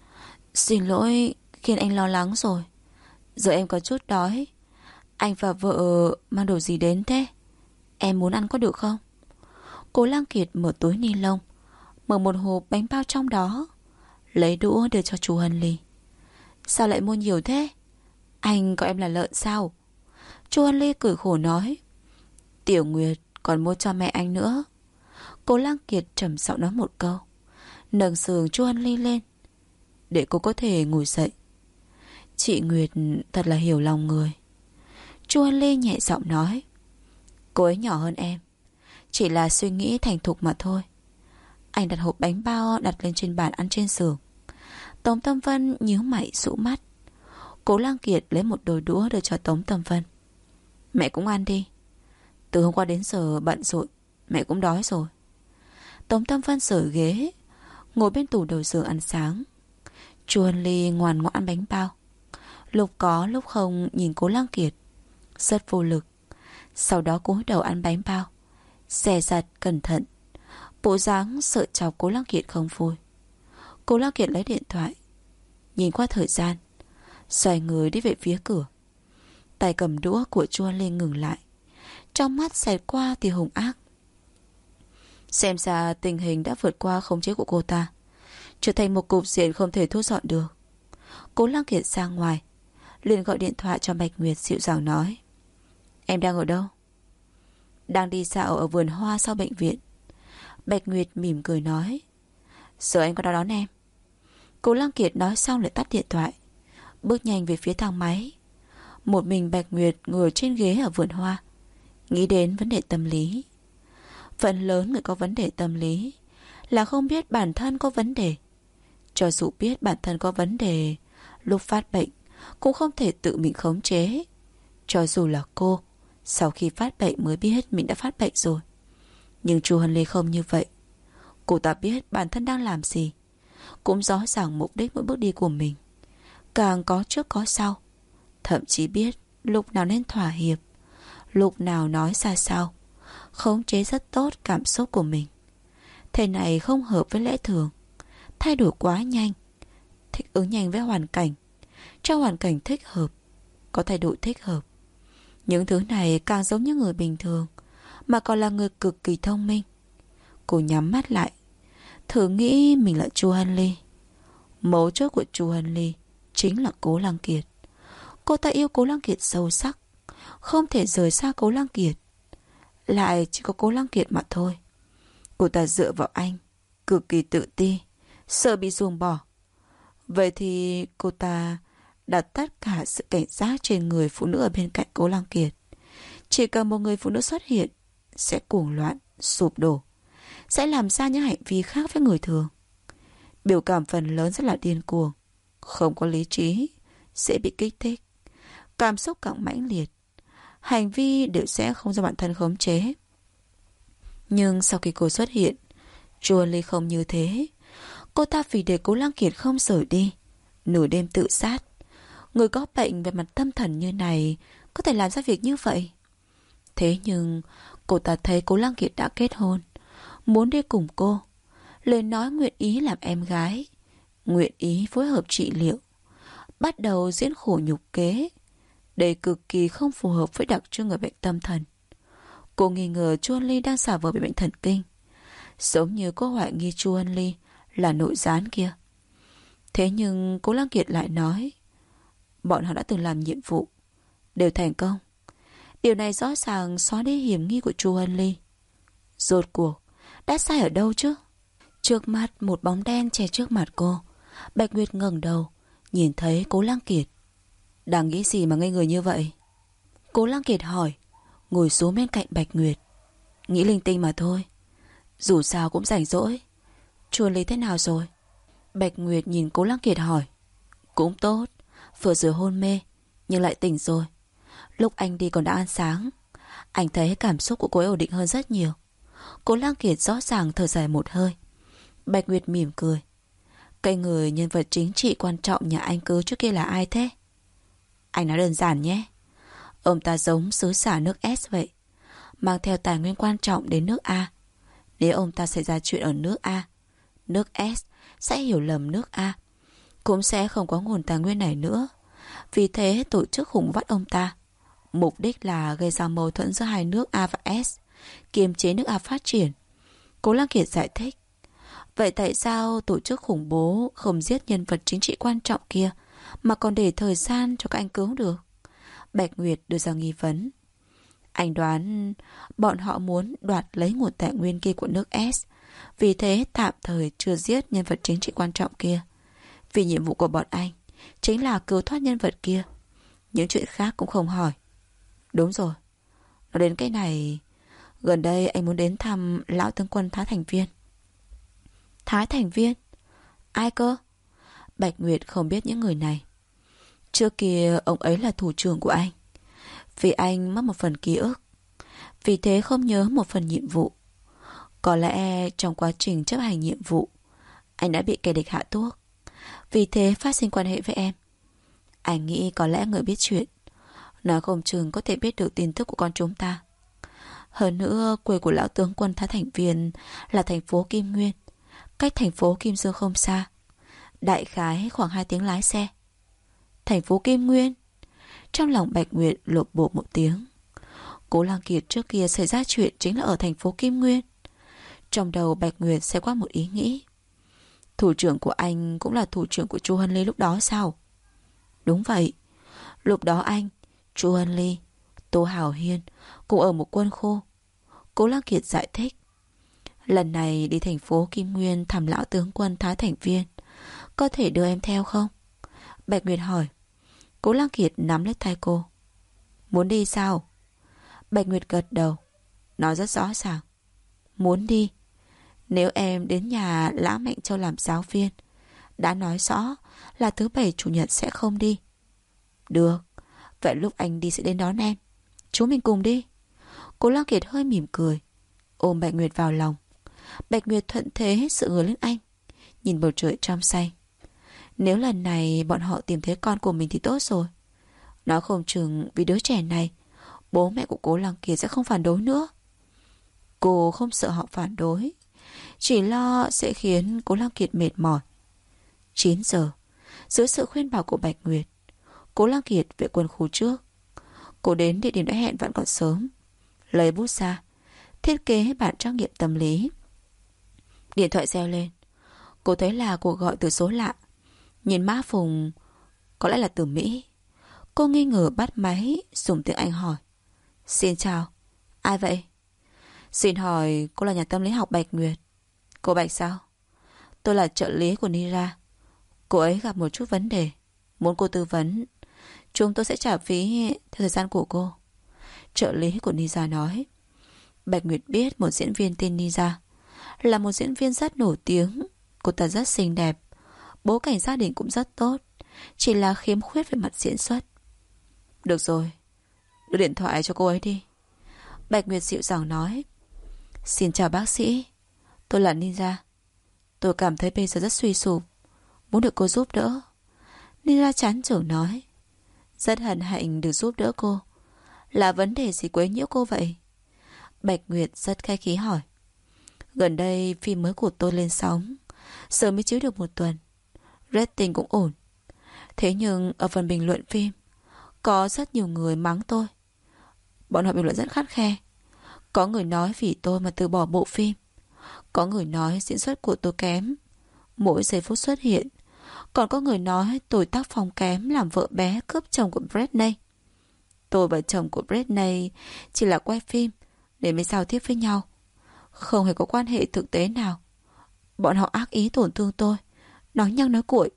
Xin lỗi khiến anh lo lắng rồi. Giờ em có chút đói. Anh và vợ mang đồ gì đến thế? Em muốn ăn có được không? Cố Lăng Kiệt mở túi ni lông, mở một hộp bánh bao trong đó, lấy đũa đưa cho Chu Hân Ly. Sao lại mua nhiều thế? Anh gọi em là lợn sao? Chu Hân Ly cười khổ nói. Tiểu Nguyệt còn mua cho mẹ anh nữa. Cố Lăng Kiệt trầm giọng nói một câu, nâng giường Chu Hân Ly lên để cô có thể ngồi dậy. Chị Nguyệt thật là hiểu lòng người. Chu Hân Ly nhẹ giọng nói. Cô ấy nhỏ hơn em, chỉ là suy nghĩ thành thục mà thôi. Anh đặt hộp bánh bao đặt lên trên bàn ăn trên giường. Tống Tâm Vân nhíu mày rũ mắt. Cố Lăng Kiệt lấy một đôi đũa đưa cho Tống Tâm Vân. Mẹ cũng ăn đi. Từ hôm qua đến giờ bận rộn, mẹ cũng đói rồi. Tống Tâm Vân rời ghế, ngồi bên tủ đầu giường ăn sáng. Chu Hân Ly ngoan ngoãn ăn bánh bao, lúc có lúc không nhìn Cố Lăng Kiệt, rất vô lực. Sau đó cúi đầu ăn bánh bao, dè dặt cẩn thận, bộ dáng sợ chọc Cố Lăng Kiệt không vui. Cố Lăng Kiệt lấy điện thoại, nhìn qua thời gian, xoay người đi về phía cửa. Tay cầm đũa của Chu Hân Ly ngừng lại, trong mắt xẹt qua tia hung ác. Xem ra tình hình đã vượt qua khống chế của cô ta, trở thành một cục diện không thể thu dọn được. Cố Lăng Kiệt ra ngoài, liền gọi điện thoại cho Bạch Nguyệt, dịu dàng nói. Em đang ở đâu? Đang đi dạo ở vườn hoa sau bệnh viện. Bạch Nguyệt mỉm cười nói. Giờ anh có đó đón em. Cố Lăng Kiệt nói xong lại tắt điện thoại, bước nhanh về phía thang máy. Một mình Bạch Nguyệt ngồi trên ghế ở vườn hoa, nghĩ đến vấn đề tâm lý. Phần lớn người có vấn đề tâm lý là không biết bản thân có vấn đề. Cho dù biết bản thân có vấn đề, lúc phát bệnh cũng không thể tự mình khống chế. Cho dù là cô, sau khi phát bệnh mới biết mình đã phát bệnh rồi. Nhưng Chu Hân Ly không như vậy. Cô ta biết bản thân đang làm gì, cũng rõ ràng mục đích mỗi bước đi của mình, càng có trước có sau. Thậm chí biết lúc nào nên thỏa hiệp, lúc nào nói ra sao, khống chế rất tốt cảm xúc của mình. Thế này không hợp với lẽ thường. Thay đổi quá nhanh, thích ứng nhanh với hoàn cảnh, trong hoàn cảnh thích hợp, có thay đổi thích hợp. Những thứ này càng giống như người bình thường, mà còn là người cực kỳ thông minh. Cô nhắm mắt lại, thử nghĩ mình là Chu Hân Ly. Mấu chốt của Chu Hân Ly chính là Cố Lăng Kiệt. Cô ta yêu Cố Lăng Kiệt sâu sắc, không thể rời xa Cố Lăng Kiệt. Lại chỉ có Cố Lăng Kiệt mà thôi. Cô ta dựa vào anh, cực kỳ tự ti, sợ bị ruồng bỏ. Vậy thì cô ta đặt tất cả sự cảnh giác trên người phụ nữ ở bên cạnh Cố Lăng Kiệt. Chỉ cần một người phụ nữ xuất hiện, sẽ cuồng loạn, sụp đổ, sẽ làm ra những hành vi khác với người thường. Biểu cảm phần lớn rất là điên cuồng, không có lý trí, sẽ bị kích thích, cảm xúc càng mãnh liệt, hành vi đều sẽ không do bản thân khống chế. Nhưng sau khi cô xuất hiện, Chu Ly không như thế. Cô ta vì để Cố Lăng Kiệt không rời đi, nửa đêm tự sát. Người có bệnh về mặt tâm thần như này có thể làm ra việc như vậy. Thế nhưng cô ta thấy Cố Lăng Kiệt đã kết hôn, muốn đi cùng cô, lời nói nguyện ý làm em gái, nguyện ý phối hợp trị liệu, bắt đầu diễn khổ nhục kế. Đây cực kỳ không phù hợp với đặc trưng người bệnh tâm thần. Cô nghi ngờ Chu Ân Ly đang giả vờ bị bệnh thần kinh, giống như cô hoài nghi Chu Ân Ly là nội gián kia. Thế nhưng Cố Lăng Kiệt lại nói bọn họ đã từng làm nhiệm vụ, đều thành công. Điều này rõ ràng xóa đi hiểm nghi của Chu Ân Ly. Rốt cuộc đã sai ở đâu chứ? Trước mắt một bóng đen che trước mặt cô. Bạch Nguyệt ngẩng đầu, nhìn thấy Cố Lăng Kiệt. Đang nghĩ gì mà ngây người như vậy? Cố Lăng Kiệt hỏi, ngồi xuống bên cạnh Bạch Nguyệt. Nghĩ linh tinh mà thôi, dù sao cũng rảnh rỗi. Chu Ân Ly thế nào rồi? Bạch Nguyệt nhìn Cố Lăng Kiệt hỏi. Cũng tốt, vừa rồi hôn mê nhưng lại tỉnh rồi. Lúc anh đi còn đã ăn sáng. Anh thấy cảm xúc của cô ấy ổn định hơn rất nhiều. Cố Lăng Kiệt rõ ràng thở dài một hơi. Bạch Nguyệt mỉm cười. Cái người nhân vật chính trị quan trọng nhà anh cứ trước kia là ai thế? Anh nói đơn giản nhé. Ông ta giống sứ giả nước S vậy, mang theo tài nguyên quan trọng đến nước A. Nếu ông ta xảy ra chuyện ở nước A, nước S sẽ hiểu lầm nước A, cũng sẽ không có nguồn tài nguyên này nữa. Vì thế tổ chức khủng bắt ông ta, mục đích là gây ra mâu thuẫn giữa hai nước A và S, kiềm chế nước A phát triển. Cố Lăng Kiệt giải thích. Vậy tại sao tổ chức khủng bố không giết nhân vật chính trị quan trọng kia, mà còn để thời gian cho các anh cứu được? Bạch Nguyệt đưa ra nghi vấn. Anh đoán bọn họ muốn đoạt lấy nguồn tài nguyên kia của nước S, vì thế tạm thời chưa giết nhân vật chính trị quan trọng kia. Vì nhiệm vụ của bọn anh chính là cứu thoát nhân vật kia, những chuyện khác cũng không hỏi. Đúng rồi. Nói đến cái này, gần đây anh muốn đến thăm lão tướng quân Thái Thành Viên. Thái Thành Viên? Ai cơ? Bạch Nguyệt không biết những người này. Trước kia ông ấy là thủ trưởng của anh. Vì anh mất một phần ký ức, vì thế không nhớ một phần nhiệm vụ. Có lẽ trong quá trình chấp hành nhiệm vụ, anh đã bị kẻ địch hạ thuốc, vì thế phát sinh quan hệ với em. Anh nghĩ có lẽ người biết chuyện, nói không chừng có thể biết được tin tức của con chúng ta. Hơn nữa, quê của lão tướng quân Thái Thành Viên là thành phố Kim Nguyên, cách thành phố Kim Dương không xa, đại khái khoảng 2 tiếng lái xe. Thành phố Kim Nguyên? Trong lòng Bạch Nguyệt lột bột một tiếng. Cố Lăng Kiệt trước kia xảy ra chuyện chính là ở thành phố Kim Nguyên. Trong đầu Bạch Nguyệt sẽ qua một ý nghĩ. Thủ trưởng của anh cũng là thủ trưởng của Chu Hân Ly lúc đó sao? Đúng vậy. Lúc đó anh, Chu Hân Ly, Tô Hảo Hiên cùng ở một quân khu. Cố Lăng Kiệt giải thích. Lần này đi thành phố Kim Nguyên thăm lão tướng quân Thái Thành Viên, có thể đưa em theo không? Bạch Nguyệt hỏi. Cố Lăng Kiệt nắm lấy tay cô. Muốn đi sao? Bạch Nguyệt gật đầu, nói rất rõ ràng. Muốn đi. Nếu em đến nhà Lã Mạnh Châu làm giáo viên, đã nói rõ là thứ Bảy Chủ nhật sẽ không đi. Được. Vậy lúc anh đi sẽ đến đón em. Chúng mình cùng đi. Cố Lăng Kiệt hơi mỉm cười, ôm Bạch Nguyệt vào lòng. Bạch Nguyệt thuận thế sự ngửa lên anh, nhìn bầu trời trong xanh. Nếu lần này bọn họ tìm thấy con của mình thì tốt rồi. Nó không chừng vì đứa trẻ này, bố mẹ của Cố Lăng Kiệt sẽ không phản đối nữa. Cô không sợ họ phản đối, chỉ lo sẽ khiến Cố Lăng Kiệt mệt mỏi. 9 giờ, dưới sự khuyên bảo của Bạch Nguyệt, Cố Lăng Kiệt về quân khu trước. Cô đến địa điểm đã hẹn vẫn còn sớm, lấy bút ra thiết kế bản trắc nghiệm tâm lý. Điện thoại reo lên. Cô thấy là cuộc gọi từ số lạ. Nhìn mã phùng, có lẽ là từ Mỹ. Cô nghi ngờ bắt máy, dùng tiếng Anh hỏi: Xin chào, ai vậy? Xin hỏi cô là nhà tâm lý học Bạch Nguyệt. Cô Bạch sao? Tôi là trợ lý của Nira. Cô ấy gặp một chút vấn đề, muốn cô tư vấn. Chúng tôi sẽ trả phí theo thời gian của cô. Trợ lý của Nira nói. Bạch Nguyệt biết một diễn viên tên Nira là một diễn viên rất nổi tiếng. Cô ta rất xinh đẹp, bối cảnh gia đình cũng rất tốt, chỉ là khiếm khuyết về mặt diễn xuất. Được rồi, đưa điện thoại cho cô ấy đi. Bạch Nguyệt dịu dàng nói. Xin chào bác sĩ, tôi là Nira. Tôi cảm thấy bây giờ rất suy sụp, muốn được cô giúp đỡ. Nira chán chường nói. Rất hân hạnh được giúp đỡ cô. Là vấn đề gì quấy nhiễu cô vậy? Bạch Nguyệt rất khách khí hỏi. Gần đây phim mới của tôi lên sóng, giờ mới chiếu được 1 tuần, rating cũng ổn. Thế nhưng ở phần bình luận phim có rất nhiều người mắng tôi. Bọn họ bình luận rất khắt khe. Có người nói vì tôi mà từ bỏ bộ phim. Có người nói diễn xuất của tôi kém, mỗi giây phút xuất hiện. Còn có người nói tôi tác phong kém, làm vợ bé cướp chồng của Britney. Tôi và chồng của Britney chỉ là quay phim để mới giao tiếp với nhau, không hề có quan hệ thực tế nào. Bọn họ ác ý tổn thương tôi, nói nhăng nói cuội.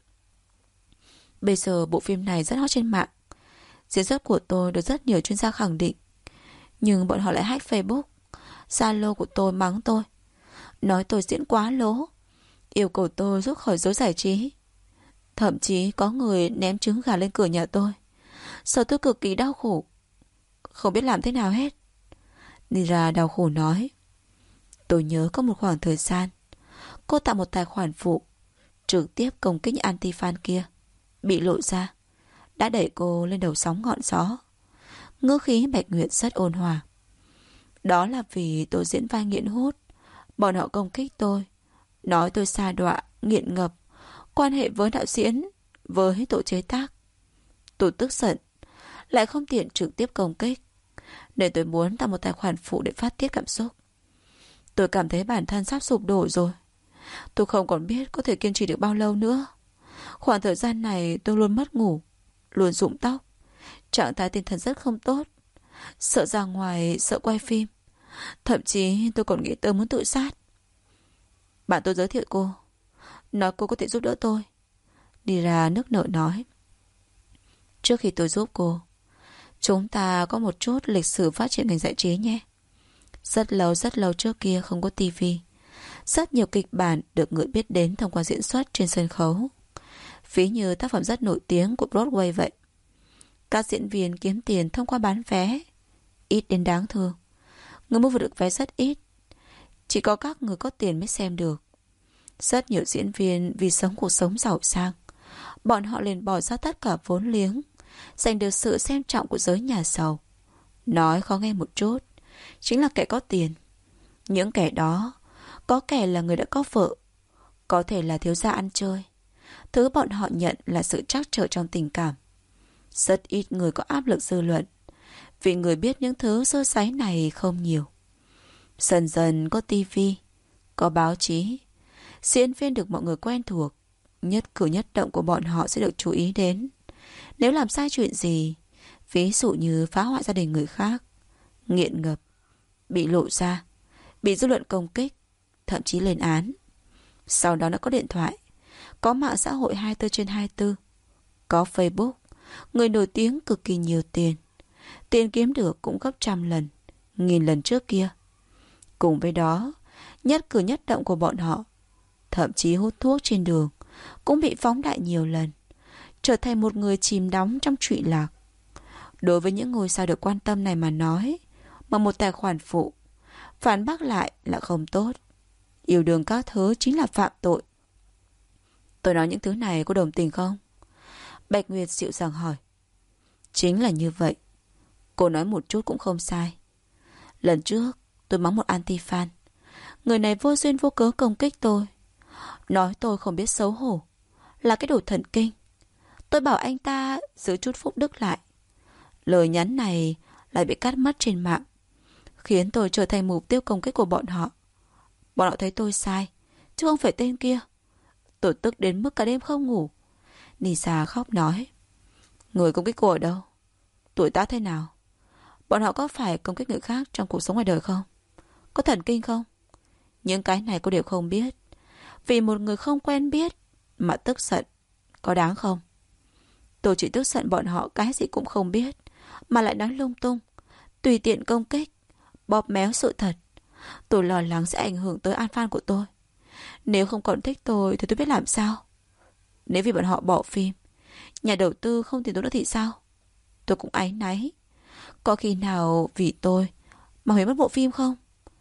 Bây giờ bộ phim này rất hot trên mạng, diễn xuất của tôi được rất nhiều chuyên gia khẳng định. Nhưng bọn họ lại hack Facebook, Zalo của tôi, mắng tôi, nói tôi diễn quá lố, yêu cầu tôi rút khỏi giới giải trí. Thậm chí có người ném trứng gà lên cửa nhà tôi. Sợ tôi cực kỳ đau khổ, không biết làm thế nào hết. Nira đau khổ nói. Tôi nhớ có một khoảng thời gian cô tạo một tài khoản phụ trực tiếp công kích anti-fan kia, bị lộ ra, đã đẩy cô lên đầu sóng ngọn gió. Ngữ khí Bạch Nguyệt rất ôn hòa. Đó là vì tôi diễn vai nghiện hút. Bọn họ công kích tôi, nói tôi sa đọa, nghiện ngập, quan hệ với đạo diễn, với tổ chế tác. Tôi tức giận, lại không tiện trực tiếp công kích, nên tôi muốn tạo một tài khoản phụ để phát tiết cảm xúc. Tôi cảm thấy bản thân sắp sụp đổ rồi. Tôi không còn biết có thể kiên trì được bao lâu nữa. Khoảng thời gian này tôi luôn mất ngủ, luôn rụng tóc, trạng thái tinh thần rất không tốt. Sợ ra ngoài, sợ quay phim. Thậm chí tôi còn nghĩ tới muốn tự sát. Bạn tôi giới thiệu cô, nói cô có thể giúp đỡ tôi. Nira nức nở nói. Trước khi tôi giúp cô, chúng ta có một chút lịch sử phát triển ngành giải trí nhé. Rất lâu trước kia không có tivi. Rất nhiều kịch bản được người biết đến thông qua diễn xuất trên sân khấu. Ví như tác phẩm rất nổi tiếng của Broadway vậy. Các diễn viên kiếm tiền thông qua bán vé, ít đến đáng thương. Người mua được vé rất ít, chỉ có các người có tiền mới xem được. Rất nhiều diễn viên vì sống cuộc sống giàu sang, bọn họ liền bỏ ra tất cả vốn liếng, giành được sự xem trọng của giới nhà giàu. Nói khó nghe một chút, chính là kẻ có tiền. Những kẻ đó, có kẻ là người đã có vợ, có thể là thiếu gia ăn chơi. Thứ bọn họ nhận là sự trắc trở trong tình cảm. Rất ít người có áp lực dư luận, vì người biết những thứ sơ sói này không nhiều. Dần dần có tivi, có báo chí, diễn viên được mọi người quen thuộc, nhất cử nhất động của bọn họ sẽ được chú ý đến. Nếu làm sai chuyện gì, ví dụ như phá hoại gia đình người khác, nghiện ngập, bị lộ ra, bị dư luận công kích, thậm chí lên án. Sau đó nó có điện thoại, có mạng xã hội 24/24, có Facebook, người nổi tiếng cực kỳ nhiều tiền. Tiền kiếm được cũng gấp 100 lần, 1000 lần trước kia. Cùng với đó, nhất cử nhất động của bọn họ, thậm chí hút thuốc trên đường, cũng bị phóng đại nhiều lần, trở thành một người chìm đắm trong trụy lạc. Đối với những ngôi sao được quan tâm này mà nói, mà một tài khoản phụ, phản bác lại là không tốt. Yêu đương các thứ chính là phạm tội. Tôi nói những thứ này có đồng tình không? Bạch Nguyệt dịu dàng hỏi. Chính là như vậy. Cô nói một chút cũng không sai. Lần trước Tôi mắng một anti-fan. Người này vô duyên vô cớ công kích tôi, nói tôi không biết xấu hổ, là cái đồ thần kinh. Tôi bảo anh ta giữ chút phúc đức lại. Lời nhắn này lại bị cắt mất trên mạng, khiến tôi trở thành mục tiêu công kích của bọn họ. Bọn họ thấy tôi sai, chứ không phải tên kia. Tôi tức đến mức cả đêm không ngủ. Nisa khóc nói, người công kích cô ở đâu? Tuổi tác thế nào? Bọn họ có phải công kích người khác trong cuộc sống ngoài đời không? Có thần kinh không? Những cái này cô đều không biết. Vì một người không quen biết mà tức giận, có đáng không? Tôi chỉ tức giận bọn họ cái gì cũng không biết, mà lại nói lung tung, tùy tiện công kích, bóp méo sự thật. Tôi lo lắng sẽ ảnh hưởng tới an fan của tôi. Nếu không còn thích tôi thì tôi biết làm sao? Nếu vì bọn họ bỏ phim, nhà đầu tư không tìm tôi nữa thì sao? Tôi cũng áy náy. Có khi nào vì tôi mà hủy mất bộ phim không?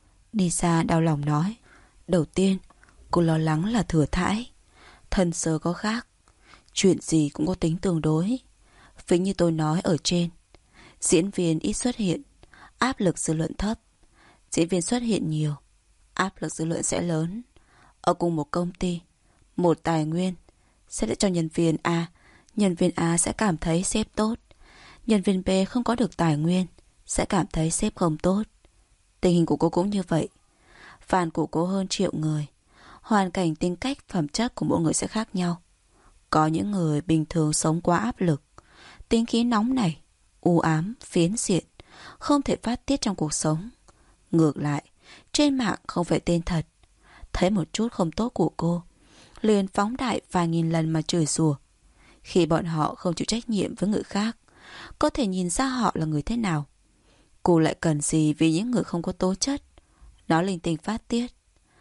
Nisa đau lòng nói. Đầu tiên, cô lo lắng là thừa thãi. Thân sơ có khác, chuyện gì cũng có tính tương đối. Vì như tôi nói ở trên, diễn viên ít xuất hiện, áp lực dư luận thấp. Diễn viên xuất hiện nhiều, áp lực dư luận sẽ lớn. Ở cùng một công ty, một tài nguyên sẽ để cho nhân viên A. Nhân viên A sẽ cảm thấy sếp tốt. Nhân viên B không có được tài nguyên, sẽ cảm thấy sếp không tốt. Tình hình của cô cũng như vậy. Fan của cô hơn 1 triệu người. Hoàn cảnh, tính cách, phẩm chất của mỗi người sẽ khác nhau. Có những người bình thường sống quá áp lực, tính khí nóng này, u ám, phiến diện, không thể phát tiết trong cuộc sống. Ngược lại, trên mạng không phải tên thật, thấy một chút không tốt của cô, liền phóng đại vài nghìn lần mà chửi rủa. Khi bọn họ không chịu trách nhiệm với người khác, có thể nhìn ra họ là người thế nào. Cô lại cần gì vì những người không có tố chất? Nó linh tinh phát tiết.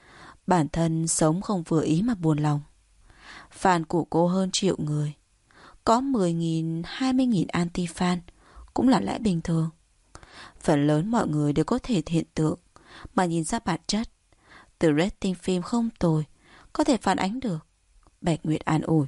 Bản thân sống không vừa ý mà buồn lòng. Fan của cô hơn 1 triệu người, có 10.000, 20.000 anti-fan cũng là lẽ bình thường. Phần lớn mọi người đều có thể hiện tượng mà nhìn ra bản chất. Từ rating phim không tồi có thể phản ánh được. Bạch Nguyệt an ủi.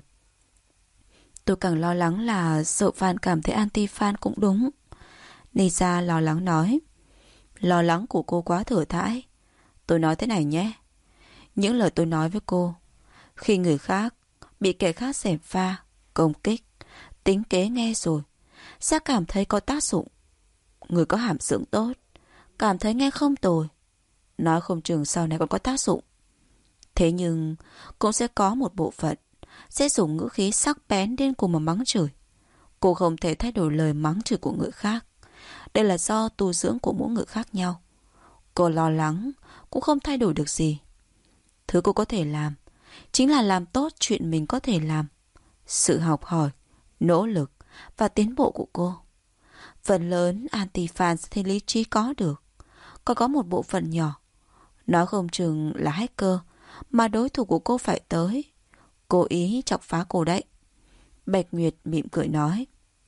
Tôi càng lo lắng là sợ fan cảm thấy anti-fan cũng đúng. Nisa lo lắng nói. Lo lắng của cô quá thừa thãi. Tôi nói thế này nhé. Những lời tôi nói với cô, khi người khác bị kẻ khác gièm pha, công kích, tính kế nghe rồi, sẽ cảm thấy có tác dụng. Người có hàm dưỡng tốt, cảm thấy nghe không tồi, nói không chừng sau này còn có tác dụng. Thế nhưng cũng sẽ có một bộ phận sẽ dùng ngữ khí sắc bén điên cuồng mà mắng chửi. Cô không thể thay đổi lời mắng chửi của người khác. Đây là do tu dưỡng của mỗi người khác nhau. Cô lo lắng cũng không thay đổi được gì. Thứ cô có thể làm chính là làm tốt chuyện mình có thể làm. Sự học hỏi, nỗ lực và tiến bộ của cô. Phần lớn anti-fans thì lý trí có được. Còn có một bộ phận nhỏ, nói không chừng là hacker mà đối thủ của cô phải tới, cố ý chọc phá cô đấy. Bạch Nguyệt mỉm cười nói.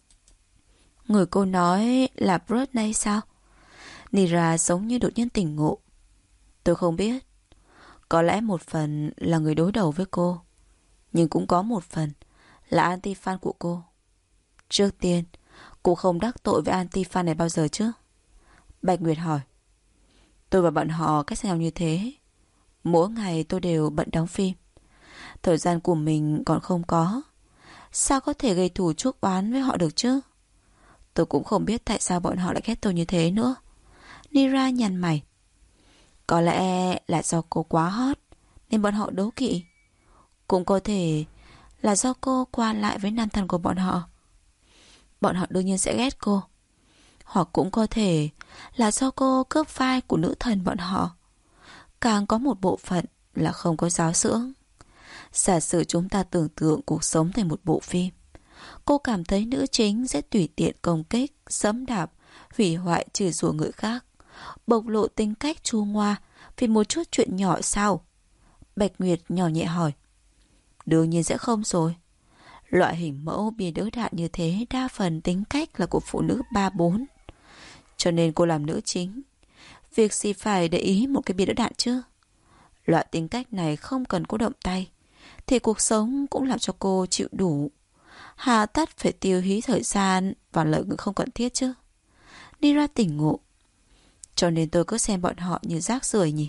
Người cô nói là Britney sao? Nira giống như đột nhiên tỉnh ngộ. Tôi không biết. Có lẽ một phần là người đối đầu với cô, nhưng cũng có một phần là anti-fan của cô. Trước tiên, cô không đắc tội với anti-fan này bao giờ chứ? Bạch Nguyệt hỏi. Tôi và bọn họ cách xa nhau như thế. Mỗi ngày tôi đều bận đóng phim. Thời gian của mình còn không có. Sao có thể gây thù chuốc oán với họ được chứ? Tôi cũng không biết tại sao bọn họ lại ghét tôi như thế nữa. Nira nhăn mày. Có lẽ là do cô quá hot nên bọn họ đố kỵ. Cũng có thể là do cô qua lại với nam thần của bọn họ. Bọn họ đương nhiên sẽ ghét cô. Hoặc cũng có thể là do cô cướp vai của nữ thần bọn họ. Càng có một bộ phận là không có giáo dưỡng. Giả sử chúng ta tưởng tượng cuộc sống thành một bộ phim, cô cảm thấy nữ chính sẽ tùy tiện công kích, giẫm đạp, hủy hoại chửi rủa người khác, bộc lộ tính cách chua ngoa vì một chút chuyện nhỏ sao? Bạch Nguyệt nhỏ nhẹ hỏi. Đương nhiên sẽ không rồi. Loại hình mẫu bia đỡ đạn như thế đa phần tính cách là của phụ nữ 3-4. Cho nên cô làm nữ chính, việc gì phải để ý một cái bia đỡ đạn chứ? Loại tính cách này không cần cô động tay thì cuộc sống cũng làm cho cô chịu đủ. Hà tất phải tiêu hí thời gian vào lợi người không cần thiết chứ? Nira tỉnh ngộ. Cho nên tôi cứ xem bọn họ như rác rưởi nhỉ.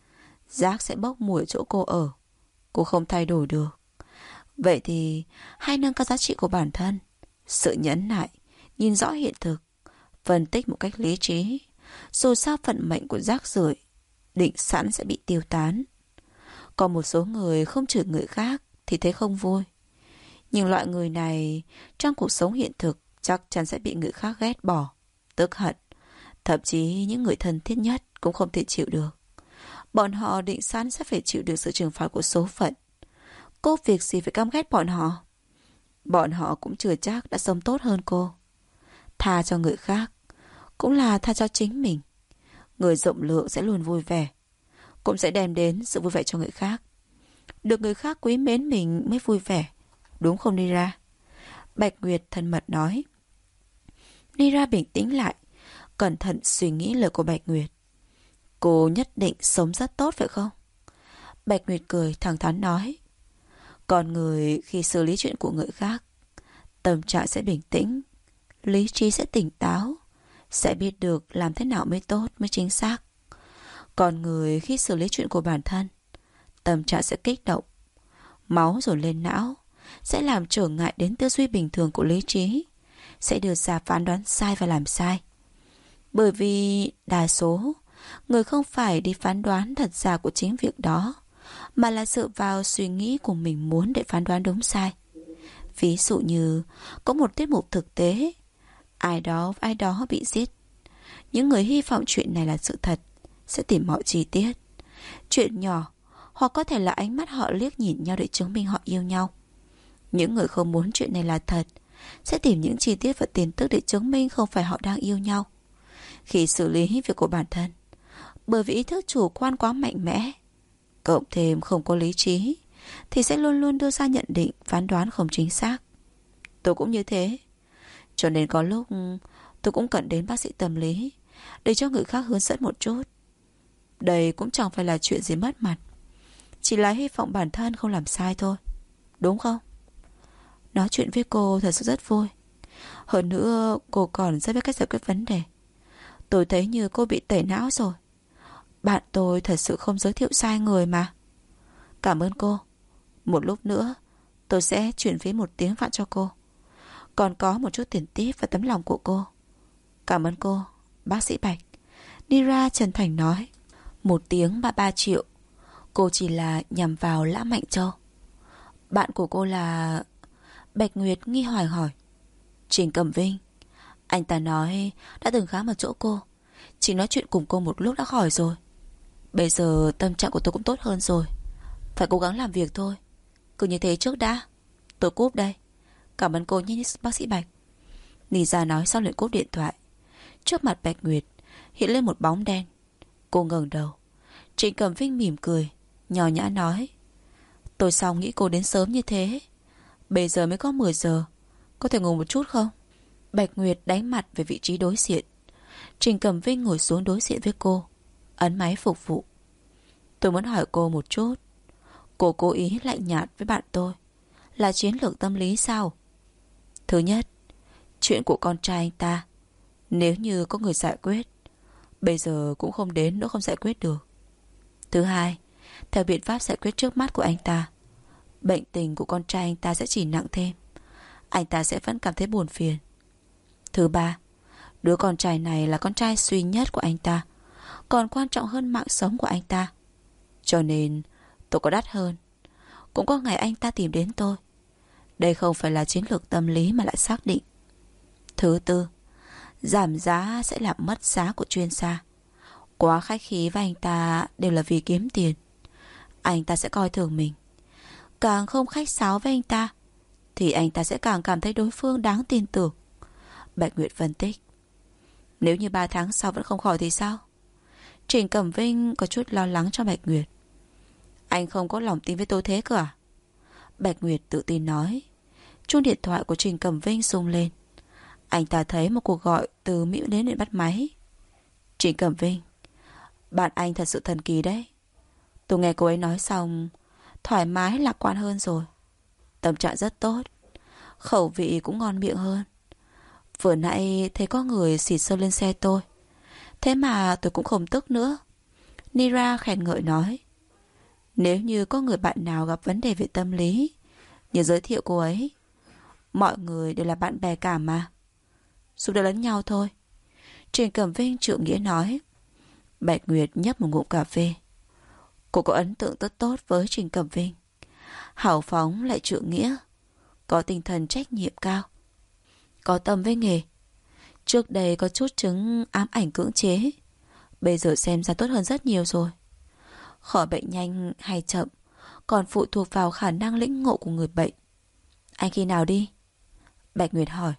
Rác sẽ bốc mùi ở chỗ cô ở. Cô không thay đổi được. Vậy thì hãy nâng cao giá trị của bản thân, sự nhẫn nại, nhìn rõ hiện thực, phân tích một cách lý trí. Dù sao phận mệnh của rác rưởi định sẵn sẽ bị tiêu tán. Còn một số người không chửi người khác thì thấy không vui. Nhưng loại người này trong cuộc sống hiện thực chắc chắn sẽ bị người khác ghét bỏ, tức hận. Thậm chí những người thân thiết nhất cũng không thể chịu được. Bọn họ định sẵn sẽ phải chịu được sự trừng phạt của số phận. Cô việc gì phải căm ghét bọn họ? Bọn họ cũng chưa chắc đã sống tốt hơn cô. Tha cho người khác cũng là tha cho chính mình. Người rộng lượng sẽ luôn vui vẻ, cũng sẽ đem đến sự vui vẻ cho người khác. Được người khác quý mến mình mới vui vẻ, đúng không Nira? Bạch Nguyệt thân mật nói. Nira bình tĩnh lại, cẩn thận suy nghĩ lời của Bạch Nguyệt. Cô nhất định sống rất tốt phải không? Bạch Nguyệt cười thẳng thắn nói. Con người khi xử lý chuyện của người khác, tâm trạng sẽ bình tĩnh, lý trí sẽ tỉnh táo, sẽ biết được làm thế nào mới tốt, mới chính xác. Con người khi xử lý chuyện của bản thân, tâm trạng sẽ kích động, máu dồn lên não, sẽ làm trở ngại đến tư duy bình thường của lý trí, sẽ đưa ra phán đoán sai và làm sai. Bởi vì đa số người không phải đi phán đoán thật giả của chính việc đó, mà là dựa vào suy nghĩ của mình muốn để phán đoán đúng sai. Ví dụ như có một tiết mục thực tế, ai đó bị giết. Những người hy vọng chuyện này là sự thật sẽ tìm mọi chi tiết. Chuyện nhỏ, hoặc có thể là ánh mắt họ liếc nhìn nhau để chứng minh họ yêu nhau. Những người không muốn chuyện này là thật sẽ tìm những chi tiết và tin tức để chứng minh không phải họ đang yêu nhau. Khi xử lý việc của bản thân, bởi vì ý thức chủ quan quá mạnh mẽ, cộng thêm không có lý trí, thì sẽ luôn luôn đưa ra nhận định, phán đoán không chính xác. Tôi cũng như thế. Cho nên có lúc tôi cũng cần đến bác sĩ tâm lý để cho người khác hướng dẫn một chút. Đây cũng chẳng phải là chuyện gì mất mặt, chỉ là hy vọng bản thân không làm sai thôi, đúng không? Nói chuyện với cô thật sự rất vui. Hơn nữa cô còn rất biết cách giải quyết vấn đề. Tôi thấy như cô bị tẩy não rồi. Bạn tôi thật sự không giới thiệu sai người mà. Cảm ơn cô. Một lúc nữa tôi sẽ chuyển phí 1 tiếng vạn cho cô. Còn có một chút tiền tip và tấm lòng của cô. Cảm ơn cô, bác sĩ Bạch. Nira chân thành nói. 1 tiếng và 3 triệu. Cô chỉ là nhằm vào Lã Mạnh Châu. Bạn của cô là... Bạch Nguyệt nghi hỏi hỏi. Trình Cẩm Vinh. Anh ta nói đã từng khám ở chỗ cô, chỉ nói chuyện cùng cô một lúc đã khỏi rồi. Bây giờ tâm trạng của tôi cũng tốt hơn rồi, phải cố gắng làm việc thôi. Cứ như thế trước đã. Tôi cúp đây. Cảm ơn cô nhé bác sĩ Bạch. Nisa nói sau liền cúp điện thoại. Trước mặt Bạch Nguyệt hiện lên một bóng đen. Cô ngẩng đầu. Trịnh Cẩm Vinh mỉm cười, nhỏ nhã nói. Tôi xong nghĩ cô đến sớm như thế. Bây giờ mới có 10 giờ, có thể ngủ một chút không? Bạch Nguyệt đánh mặt về vị trí đối diện. Trình Cẩm Vinh ngồi xuống đối diện với cô, ấn máy phục vụ. Tôi muốn hỏi cô một chút. Cô cố ý lạnh nhạt với bạn tôi là chiến lược tâm lý sao? Thứ nhất, chuyện của con trai anh ta, nếu như có người giải quyết, bây giờ cũng không đến nỗi không giải quyết được. Thứ hai, theo biện pháp giải quyết trước mắt của anh ta, bệnh tình của con trai anh ta sẽ chỉ nặng thêm. Anh ta sẽ vẫn cảm thấy buồn phiền. Thứ ba, đứa con trai này là con trai duy nhất của anh ta, còn quan trọng hơn mạng sống của anh ta. Cho nên tôi có đắt hơn, cũng có ngày anh ta tìm đến tôi. Đây không phải là chiến lược tâm lý mà lại xác định. Thứ tư, giảm giá sẽ làm mất giá của chuyên gia. Quá khách khí với anh ta đều là vì kiếm tiền. Anh ta sẽ coi thường mình. Càng không khách sáo với anh ta thì anh ta sẽ càng cảm thấy đối phương đáng tin tưởng. Bạch Nguyệt phân tích. Nếu như 3 tháng sau vẫn không khỏi thì sao? Trình Cẩm Vinh có chút lo lắng cho Bạch Nguyệt. Anh không có lòng tin với tôi thế cơ à? Bạch Nguyệt tự tin nói. Chuông điện thoại của Trình Cẩm Vinh rung lên. Anh ta thấy một cuộc gọi từ Mỹ đến để bắt máy. Trình Cẩm Vinh, bạn anh thật sự thần kỳ đấy. Tôi nghe cô ấy nói xong, thoải mái lạc quan hơn rồi. Tâm trạng rất tốt, khẩu vị cũng ngon miệng hơn. Vừa nãy thấy có người xịt sơn lên xe tôi, Thế mà tôi cũng không tức nữa. Nira khen ngợi nói, nếu như có người bạn nào gặp vấn đề về tâm lý, nhớ giới thiệu cô ấy. Mọi người đều là bạn bè cả mà, giúp đỡ lẫn nhau thôi. Trình Cẩm Vinh trượng nghĩa nói. Bạch Nguyệt nhấp một ngụm cà phê. Cô có ấn tượng rất tốt với Trình Cẩm Vinh. Hào phóng lại trượng nghĩa, có tinh thần trách nhiệm cao, có tâm với nghề. Trước đây có chút chứng ám ảnh cưỡng chế, bây giờ xem ra tốt hơn rất nhiều rồi. Khỏi bệnh nhanh hay chậm còn phụ thuộc vào khả năng lĩnh ngộ của người bệnh. Anh khi nào đi? Bạch Nguyệt hỏi.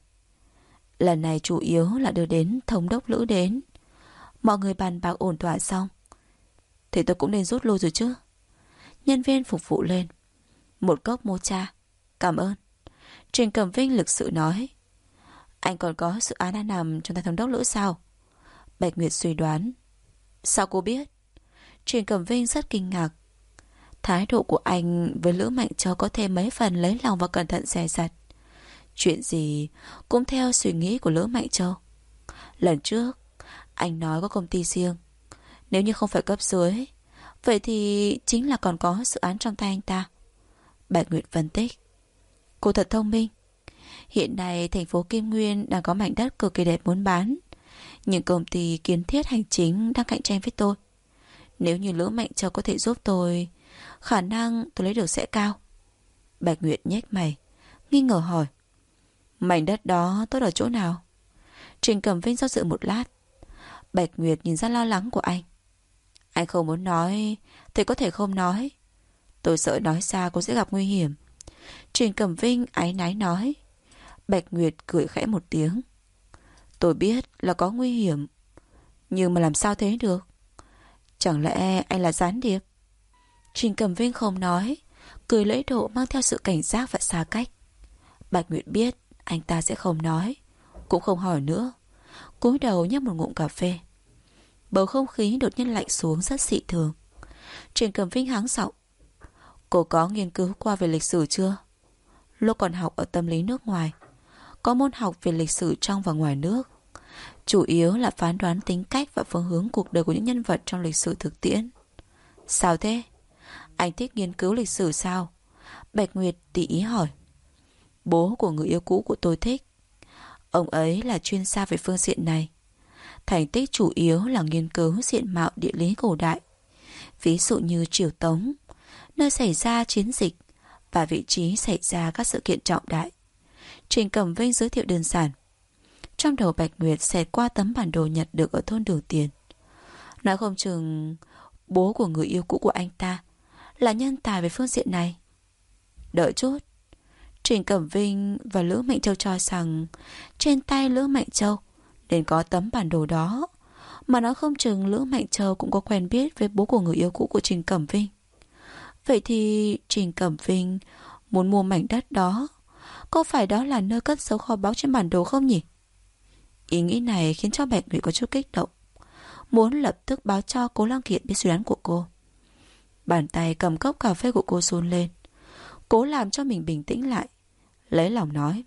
Lần này chủ yếu là đưa đến thống đốc Lữ đến. Mọi người bàn bạc ổn thỏa xong thì tôi cũng nên rút lui rồi chứ. Nhân viên phục vụ lên. Một cốc mocha. Cảm ơn. Trình Cẩm Vinh lịch sự nói. Anh còn có dự án đang nằm trong tay thống đốc Lữ sao? Bạch Nguyệt suy đoán. Sao cô biết? Trình Cẩm Vinh rất kinh ngạc. Thái độ của anh với Lữ Mạnh Châu có thêm mấy phần lấy lòng và cẩn thận dè dặt. Chuyện gì cũng theo suy nghĩ của Lữ Mạnh Châu. Lần trước anh nói có công ty riêng, nếu như không phải cấp dưới, vậy thì chính là còn có dự án trong tay anh ta. Bạch Nguyệt phân tích. Cô thật thông minh. Hiện nay thành phố Kim Nguyên đang có mảnh đất cực kỳ đẹp muốn bán, nhưng công ty kiến thiết hành chính đang cạnh tranh với tôi. Nếu như Lữ Mạnh Châu có thể giúp tôi, khả năng tôi lấy được sẽ cao. Bạch Nguyệt nhếch mày, nghi ngờ hỏi. Mảnh đất đó tốt ở chỗ nào? Trình Cẩm Vinh do dự một lát. Bạch Nguyệt nhìn ra lo lắng của anh. Anh không muốn nói thì có thể không nói. Tôi sợ nói xa cô sẽ gặp nguy hiểm. Trình Cẩm Vinh áy náy nói. Bạch Nguyệt cười khẽ một tiếng. Tôi biết là có nguy hiểm, nhưng mà làm sao thế được? Chẳng lẽ anh là gián điệp? Trình Cẩm Vinh không nói, cười lẫy độ mang theo sự cảnh giác và xa cách. Bạch Nguyệt biết anh ta sẽ không nói, cũng không hỏi nữa. Cúi đầu nhấp một ngụm cà phê. Bầu không khí đột nhiên lạnh xuống rất dị thường. Trình Cẩm Vinh háng giọng. Cô có nghiên cứu qua về lịch sử chưa? Lúc còn học ở tâm lý nước ngoài, có môn học về lịch sử trong và ngoài nước. Chủ yếu là phán đoán tính cách và phương hướng cuộc đời của những nhân vật trong lịch sử thực tiễn. Sao thế? Anh thích nghiên cứu lịch sử sao? Bạch Nguyệt tỉ ý hỏi. Bố của người yêu cũ của tôi thích. Ông ấy là chuyên gia về phương diện này. Thành tích chủ yếu là nghiên cứu diện mạo địa lý cổ đại, ví dụ như Triều Tống, nơi xảy ra chiến dịch và vị trí xảy ra các sự kiện trọng đại. Trình Cẩm Vinh giới thiệu đơn giản. Trong đầu Bạch Nguyệt xẹt qua tấm bản đồ nhặt được ở thôn Đường Tiền. Nói không chừng bố của người yêu cũ của anh ta là nhân tài về phương diện này. Đợi chút. Trình Cẩm Vinh và Lữ Mạnh Châu cho rằng trên tay Lữ Mạnh Châu nên có tấm bản đồ đó, mà nói không chừng Lữ Mạnh Châu cũng có quen biết với bố của người yêu cũ của Trình Cẩm Vinh. Vậy thì Trình Cẩm Vinh muốn mua mảnh đất đó, có phải đó là nơi cất giấu kho báu trên bản đồ không nhỉ? Ý nghĩ này khiến cho Bạch Nguyệt có chút kích động, muốn lập tức báo cho Cố Lăng Kiệt biết suy đoán của cô. Bàn tay cầm cốc cà phê của cô run lên, cố làm cho mình bình tĩnh lại, lấy lòng nói.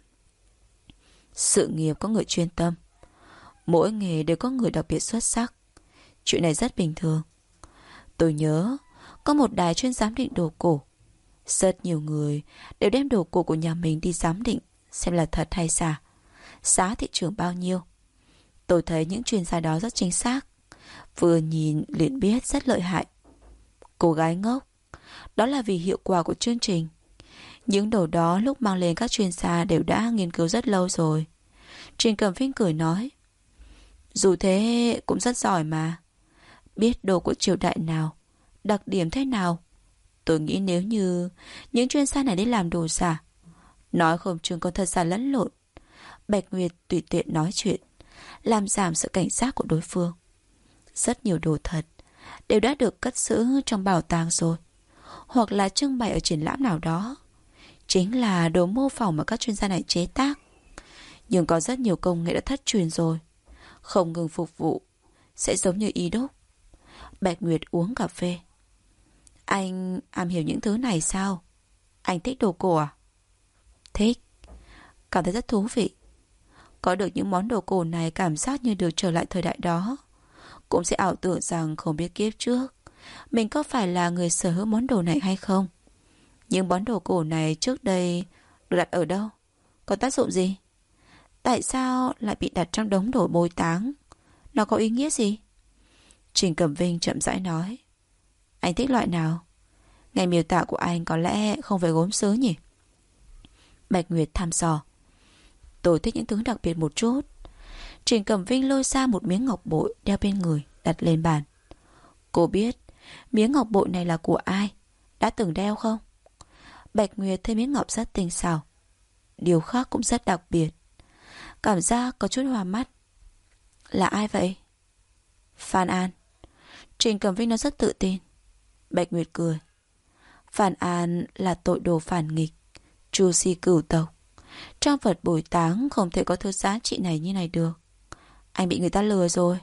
Sự nghiệp có người chuyên tâm, mỗi nghề đều có người đặc biệt xuất sắc. Chuyện này rất bình thường. Tôi nhớ có một đài chuyên giám định đồ cổ. Rất nhiều người đều đem đồ cổ của nhà mình đi giám định xem là thật hay giả, giá thị trường bao nhiêu. Tôi thấy những chuyên gia đó rất chính xác, vừa nhìn liền biết rất lợi hại. Cô gái ngốc, đó là vì hiệu quả của chương trình. Những đồ đó lúc mang lên các chuyên gia đều đã nghiên cứu rất lâu rồi. Trình Cẩm Vinh cười nói. Dù thế cũng rất giỏi mà. Biết đồ của triều đại nào, đặc điểm thế nào. Tôi nghĩ nếu như những chuyên gia này đi làm đồ giả, nói không chừng còn thật giả lẫn lộn. Bạch Nguyệt tùy tiện nói chuyện, làm giảm sự cảnh giác của đối phương. Rất nhiều đồ thật đều đã được cất giữ trong bảo tàng rồi, hoặc là trưng bày ở triển lãm nào đó. Chính là đồ mô phỏng mà các chuyên gia này chế tác. Nhưng có rất nhiều công nghệ đã thất truyền rồi, không ngừng phục vụ, sẽ giống như y đúc. Bạch Nguyệt uống cà phê. Anh am hiểu những thứ này sao? Anh thích đồ cổ à? Thích. Cảm thấy rất thú vị. Có được những món đồ cổ này cảm giác như được trở lại thời đại đó. cũng sẽ ảo tưởng rằng không biết kiếp trước mình có phải là người sở hữu món đồ này hay không. Nhưng món đồ cổ này trước đây được đặt ở đâu? Có tác dụng gì? Tại sao lại bị đặt trong đống đồ bồi táng? Nó có ý nghĩa gì? Trình Cẩm Vinh chậm rãi nói. Anh thích loại nào? Ngày miêu tả của anh có lẽ không phải gốm sứ nhỉ? Bạch Nguyệt thăm dò. Tôi thích những thứ đặc biệt một chút. Trình Cẩm Vinh lôi ra một miếng ngọc bội đeo bên người, đặt lên bàn. Cô biết miếng ngọc bội này là của ai? Đã từng đeo không? Bạch Nguyệt thấy miếng ngọc rất tinh xảo, điều khác cũng rất đặc biệt, cảm giác có chút hoa mắt. Là ai vậy? Phan An. Trình Cẩm Vinh nói rất tự tin. Bạch Nguyệt cười. Phan An là tội đồ phản nghịch, tru si cửu tộc. Trong vật bồi táng không thể có thứ giá trị này như này được. Anh bị người ta lừa rồi.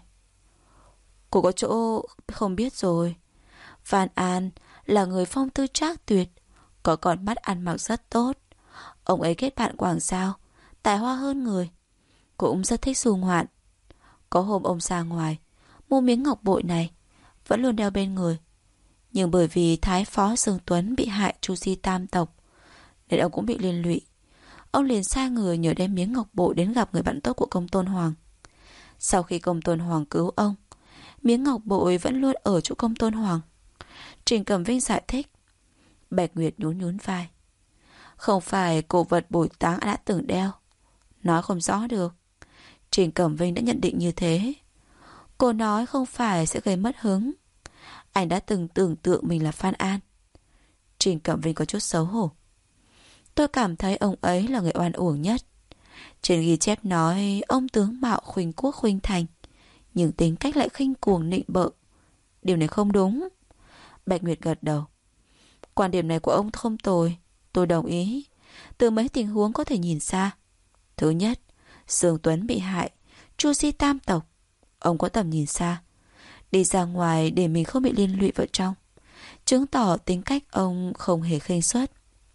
Cô có chỗ không biết rồi. Phan An là người phong tư trác tuyệt, có con mắt ăn mặc rất tốt. Ông ấy kết bạn quảng giao, tài hoa hơn người, cũng rất thích du ngoạn. Có hôm ông ra ngoài mua miếng ngọc bội này, vẫn luôn đeo bên người. Nhưng bởi vì Thái Phó Dương Tuấn bị hại Chu Di tam tộc, nên ông cũng bị liên lụy. Ông liền sai người nhờ đem miếng ngọc bội đến gặp người bạn tốt của Công Tôn Hoàng. Sau khi Công Tôn Hoàng cứu ông, miếng ngọc bội vẫn luôn ở chỗ Công Tôn Hoàng. Trình Cẩm Vinh giải thích. Bạch Nguyệt nhún nhún vai. Không phải cổ vật bồi táng đã từng đeo. Nói không rõ được. Trình Cẩm Vinh đã nhận định như thế. Cô nói không phải sẽ gây mất hứng. Anh đã từng tưởng tượng mình là Phan An. Trình Cẩm Vinh có chút xấu hổ. Tôi cảm thấy ông ấy là người oan uổng nhất. Trên ghi chép nói ông tướng mạo khuynh quốc khuynh thành, nhưng tính cách lại khinh cuồng nịnh bợ. Điều này không đúng. Bạch Nguyệt gật đầu. Quan điểm này của ông không tồi, tôi đồng ý. Từ mấy tình huống có thể nhìn ra. Thứ nhất, Dương Tuấn bị hại, Chu Di tam tộc, ông có tầm nhìn xa, đi ra ngoài để mình không bị liên lụy vào trong, chứng tỏ tính cách ông không hề khinh suất.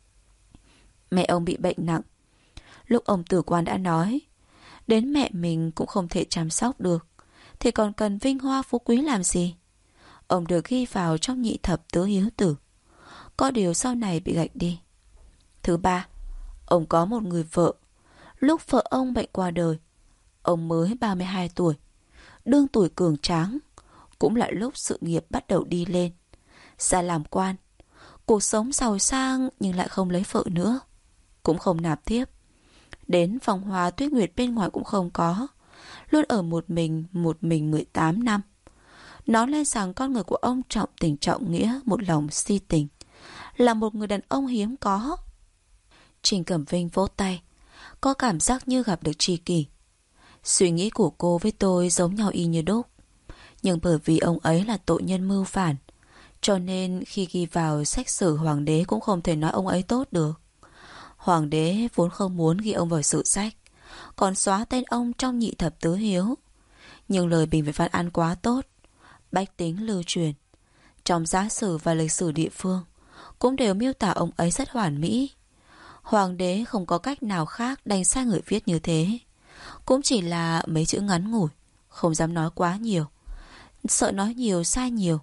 Mẹ ông bị bệnh nặng. Lúc ông tử quan đã nói, đến mẹ mình cũng không thể chăm sóc được, thì còn cần vinh hoa phú quý làm gì? Ông được ghi vào trong nhị thập tứ hiếu tử. Có điều sau này bị gạch đi. Thứ ba, ông có một người vợ. Lúc vợ ông bệnh qua đời, ông mới 32 tuổi, đương tuổi cường tráng, cũng là lúc sự nghiệp bắt đầu đi lên. Ra làm quan, cuộc sống giàu sang nhưng lại không lấy vợ nữa, cũng không nạp tiếp. Đến phong hoa tuyết nguyệt bên ngoài cũng không có, luôn ở một mình 18 năm. Nói lên rằng con người của ông trọng tình trọng nghĩa, một lòng si tình, là một người đàn ông hiếm có. Trình Cẩm Vinh vỗ tay, có cảm giác như gặp được tri kỷ. Suy nghĩ của cô với tôi giống nhau y như đúc. Nhưng bởi vì ông ấy là tội nhân mưu phản, cho nên khi ghi vào sách sử hoàng đế cũng không thể nói ông ấy tốt được. Hoàng đế vốn không muốn ghi ông vào sử sách, còn xóa tên ông trong nhị thập tứ hiếu. Nhưng lời bình về Phan An quá tốt, bách tính lưu truyền. Trong giá sử và lịch sử địa phương cũng đều miêu tả ông ấy rất hoàn mỹ. Hoàng đế không có cách nào khác đành sai người viết như thế. Cũng chỉ là mấy chữ ngắn ngủi, không dám nói quá nhiều, sợ nói nhiều sai nhiều.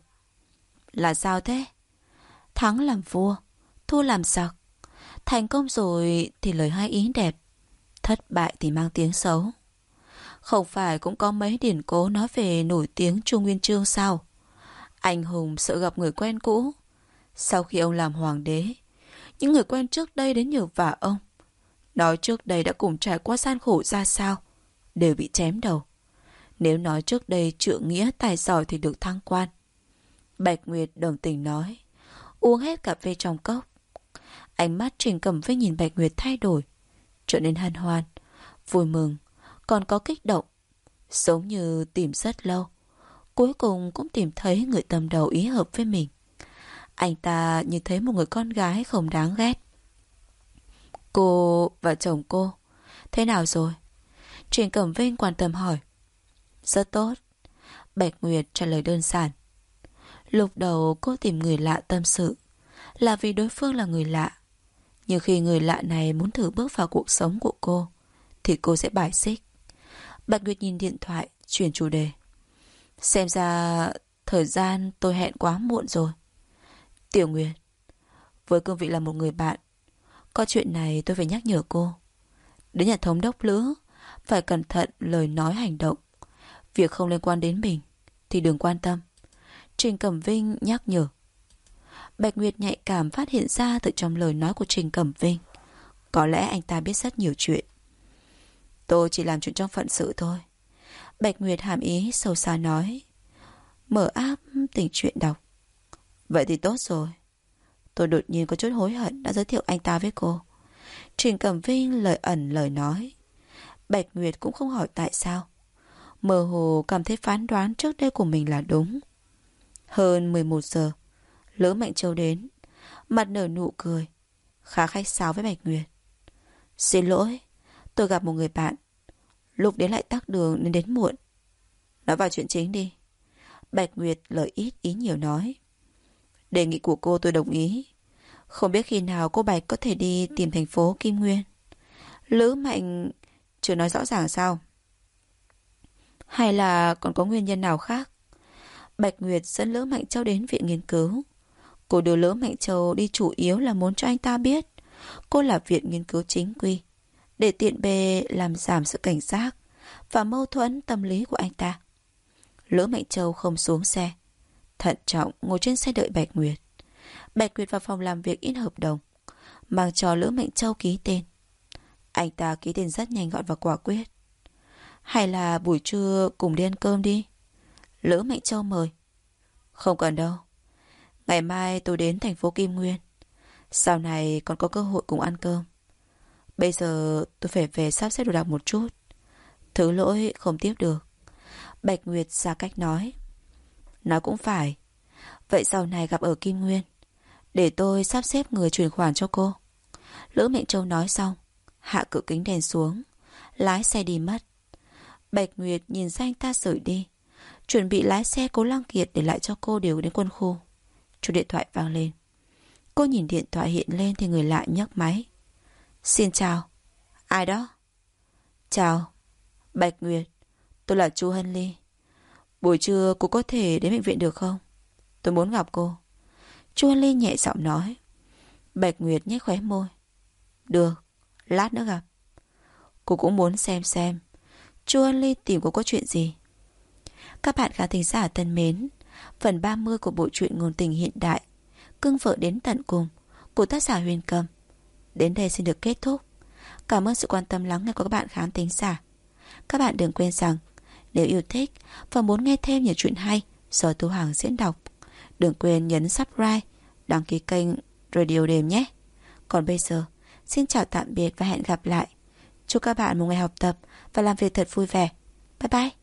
Là sao thế? Thắng làm vua, thua làm giặc. Thành công rồi thì lời hai ý đẹp, thất bại thì mang tiếng xấu. Không phải cũng có mấy điển cố nói về nổi tiếng Chu Nguyên Chương sao? Anh hùng sợ gặp người quen cũ. Sau khi ông làm hoàng đế, những người quen trước đây đến nhờ vả ông, nói trước đây đã cùng trải qua gian khổ ra sao, đều bị chém đầu. Nếu nói trước đây trượng nghĩa tài giỏi thì được thăng quan. Bạch Nguyệt đồng tình nói, uống hết cà phê trong cốc. Ánh mắt Trình Cẩm Vinh nhìn Bạch Nguyệt thay đổi, trở nên hân hoan, vui mừng, còn có kích động, giống như tìm rất lâu, cuối cùng cũng tìm thấy người tâm đầu ý hợp với mình. Anh ta như thấy một người con gái không đáng ghét. Cô và chồng cô thế nào rồi? Trình Cẩm Vinh quan tâm hỏi. Rất tốt. Bạch Nguyệt trả lời đơn giản. Lúc đầu cô tìm người lạ tâm sự là vì đối phương là người lạ. Nhưng khi người lạ này muốn thử bước vào cuộc sống của cô thì cô sẽ bài xích. Bạch Nguyệt nhìn điện thoại, chuyển chủ đề. Xem ra thời gian tôi hẹn quá muộn rồi. Tiểu Nguyệt, với cương vị là một người bạn, có chuyện này tôi phải nhắc nhở cô. Đến nhà thống đốc Lữ, phải cẩn thận lời nói hành động. Việc không liên quan đến mình thì đừng quan tâm. Trình Cẩm Vinh nhắc nhở. Bạch Nguyệt nhạy cảm phát hiện ra từ trong lời nói của Trình Cẩm Vinh, có lẽ anh ta biết rất nhiều chuyện. Tôi chỉ làm chuyện trong phận sự thôi. Bạch Nguyệt hàm ý sâu xa nói. Mở app tình truyện đọc. Vậy thì tốt rồi. Tôi đột nhiên có chút hối hận đã giới thiệu anh ta với cô. Trình Cẩm Vinh lời ẩn lời nói. Bạch Nguyệt cũng không hỏi tại sao. Mơ hồ cảm thấy phán đoán trước đây của mình là đúng. Hơn 11 giờ, Lữ Mạnh Châu đến, mặt nở nụ cười, khá khách sáo với Bạch Nguyệt. Xin lỗi, tôi gặp một người bạn, lúc đến lại tắc đường nên đến muộn. Nói vào chuyện chính đi. Bạch Nguyệt lời ít ý nhiều nói. Đề nghị của cô tôi đồng ý. Không biết khi nào cô Bạch có thể đi tìm thành phố Kim Nguyên. Lữ Mạnh chưa nói rõ ràng sao? Hay là còn có nguyên nhân nào khác? Bạch Nguyệt dẫn Lữ Mạnh Châu đến viện nghiên cứu. Cô đưa Lữ Mạnh Châu đi chủ yếu là muốn cho anh ta biết cô là viện nghiên cứu chính quy, để tiện bề làm giảm sự cảnh giác và mâu thuẫn tâm lý của anh ta. Lữ Mạnh Châu không xuống xe, thận trọng ngồi trên xe đợi Bạch Nguyệt. Bạch Nguyệt vào phòng làm việc in hợp đồng, mang cho Lữ Mạnh Châu ký tên. Anh ta ký tên rất nhanh gọn và quả quyết. Hay là buổi trưa cùng đi ăn cơm đi? Lữ Mạnh Châu mời. Không cần đâu. Ngày mai tôi đến thành phố Kim Nguyên. Sau này còn có cơ hội cùng ăn cơm. Bây giờ tôi phải về sắp xếp đồ đạc một chút. Thứ lỗi không tiếp được. Bạch Nguyệt xa cách nói. Nói cũng phải. Vậy sau này gặp ở Kim Nguyên, để tôi sắp xếp người chuyển khoản cho cô. Lữ Mạnh Châu nói xong, hạ cửa kính đèn xuống, lái xe đi mất. Bạch Nguyệt nhìn ra anh ta rời đi, chuẩn bị lái xe Cố Lăng Kiệt để lại cho cô điều đến quân khu. Chuông điện thoại vang lên. Cô nhìn điện thoại hiện lên thì người lạ nhấc máy. Xin chào. Ai đó? Chào. Bạch Nguyệt, tôi là Chu Hân Ly. Buổi trưa cô có thể đến bệnh viện được không? Tôi muốn gặp cô. Chu Hân Ly nhẹ giọng nói. Bạch Nguyệt nhếch khóe môi. Được, lát nữa gặp. Cô cũng muốn xem Chu Hân Ly tìm cô có chuyện gì. Các bạn khán thính giả thân mến, phần 30 của bộ truyện ngôn tình hiện đại Cưng Vợ Đến Tận Cùng của tác giả Huyền Cầm đến đây xin được kết thúc. Cảm ơn sự quan tâm lắng nghe của các bạn khán thính giả. Các bạn đừng quên rằng nếu yêu thích và muốn nghe thêm nhiều chuyện hay do Thu Hằng diễn đọc, đừng quên nhấn subscribe, đăng ký kênh Radio Đêm nhé. Còn bây giờ, xin chào tạm biệt và hẹn gặp lại. Chúc các bạn một ngày học tập và làm việc thật vui vẻ. Bye bye.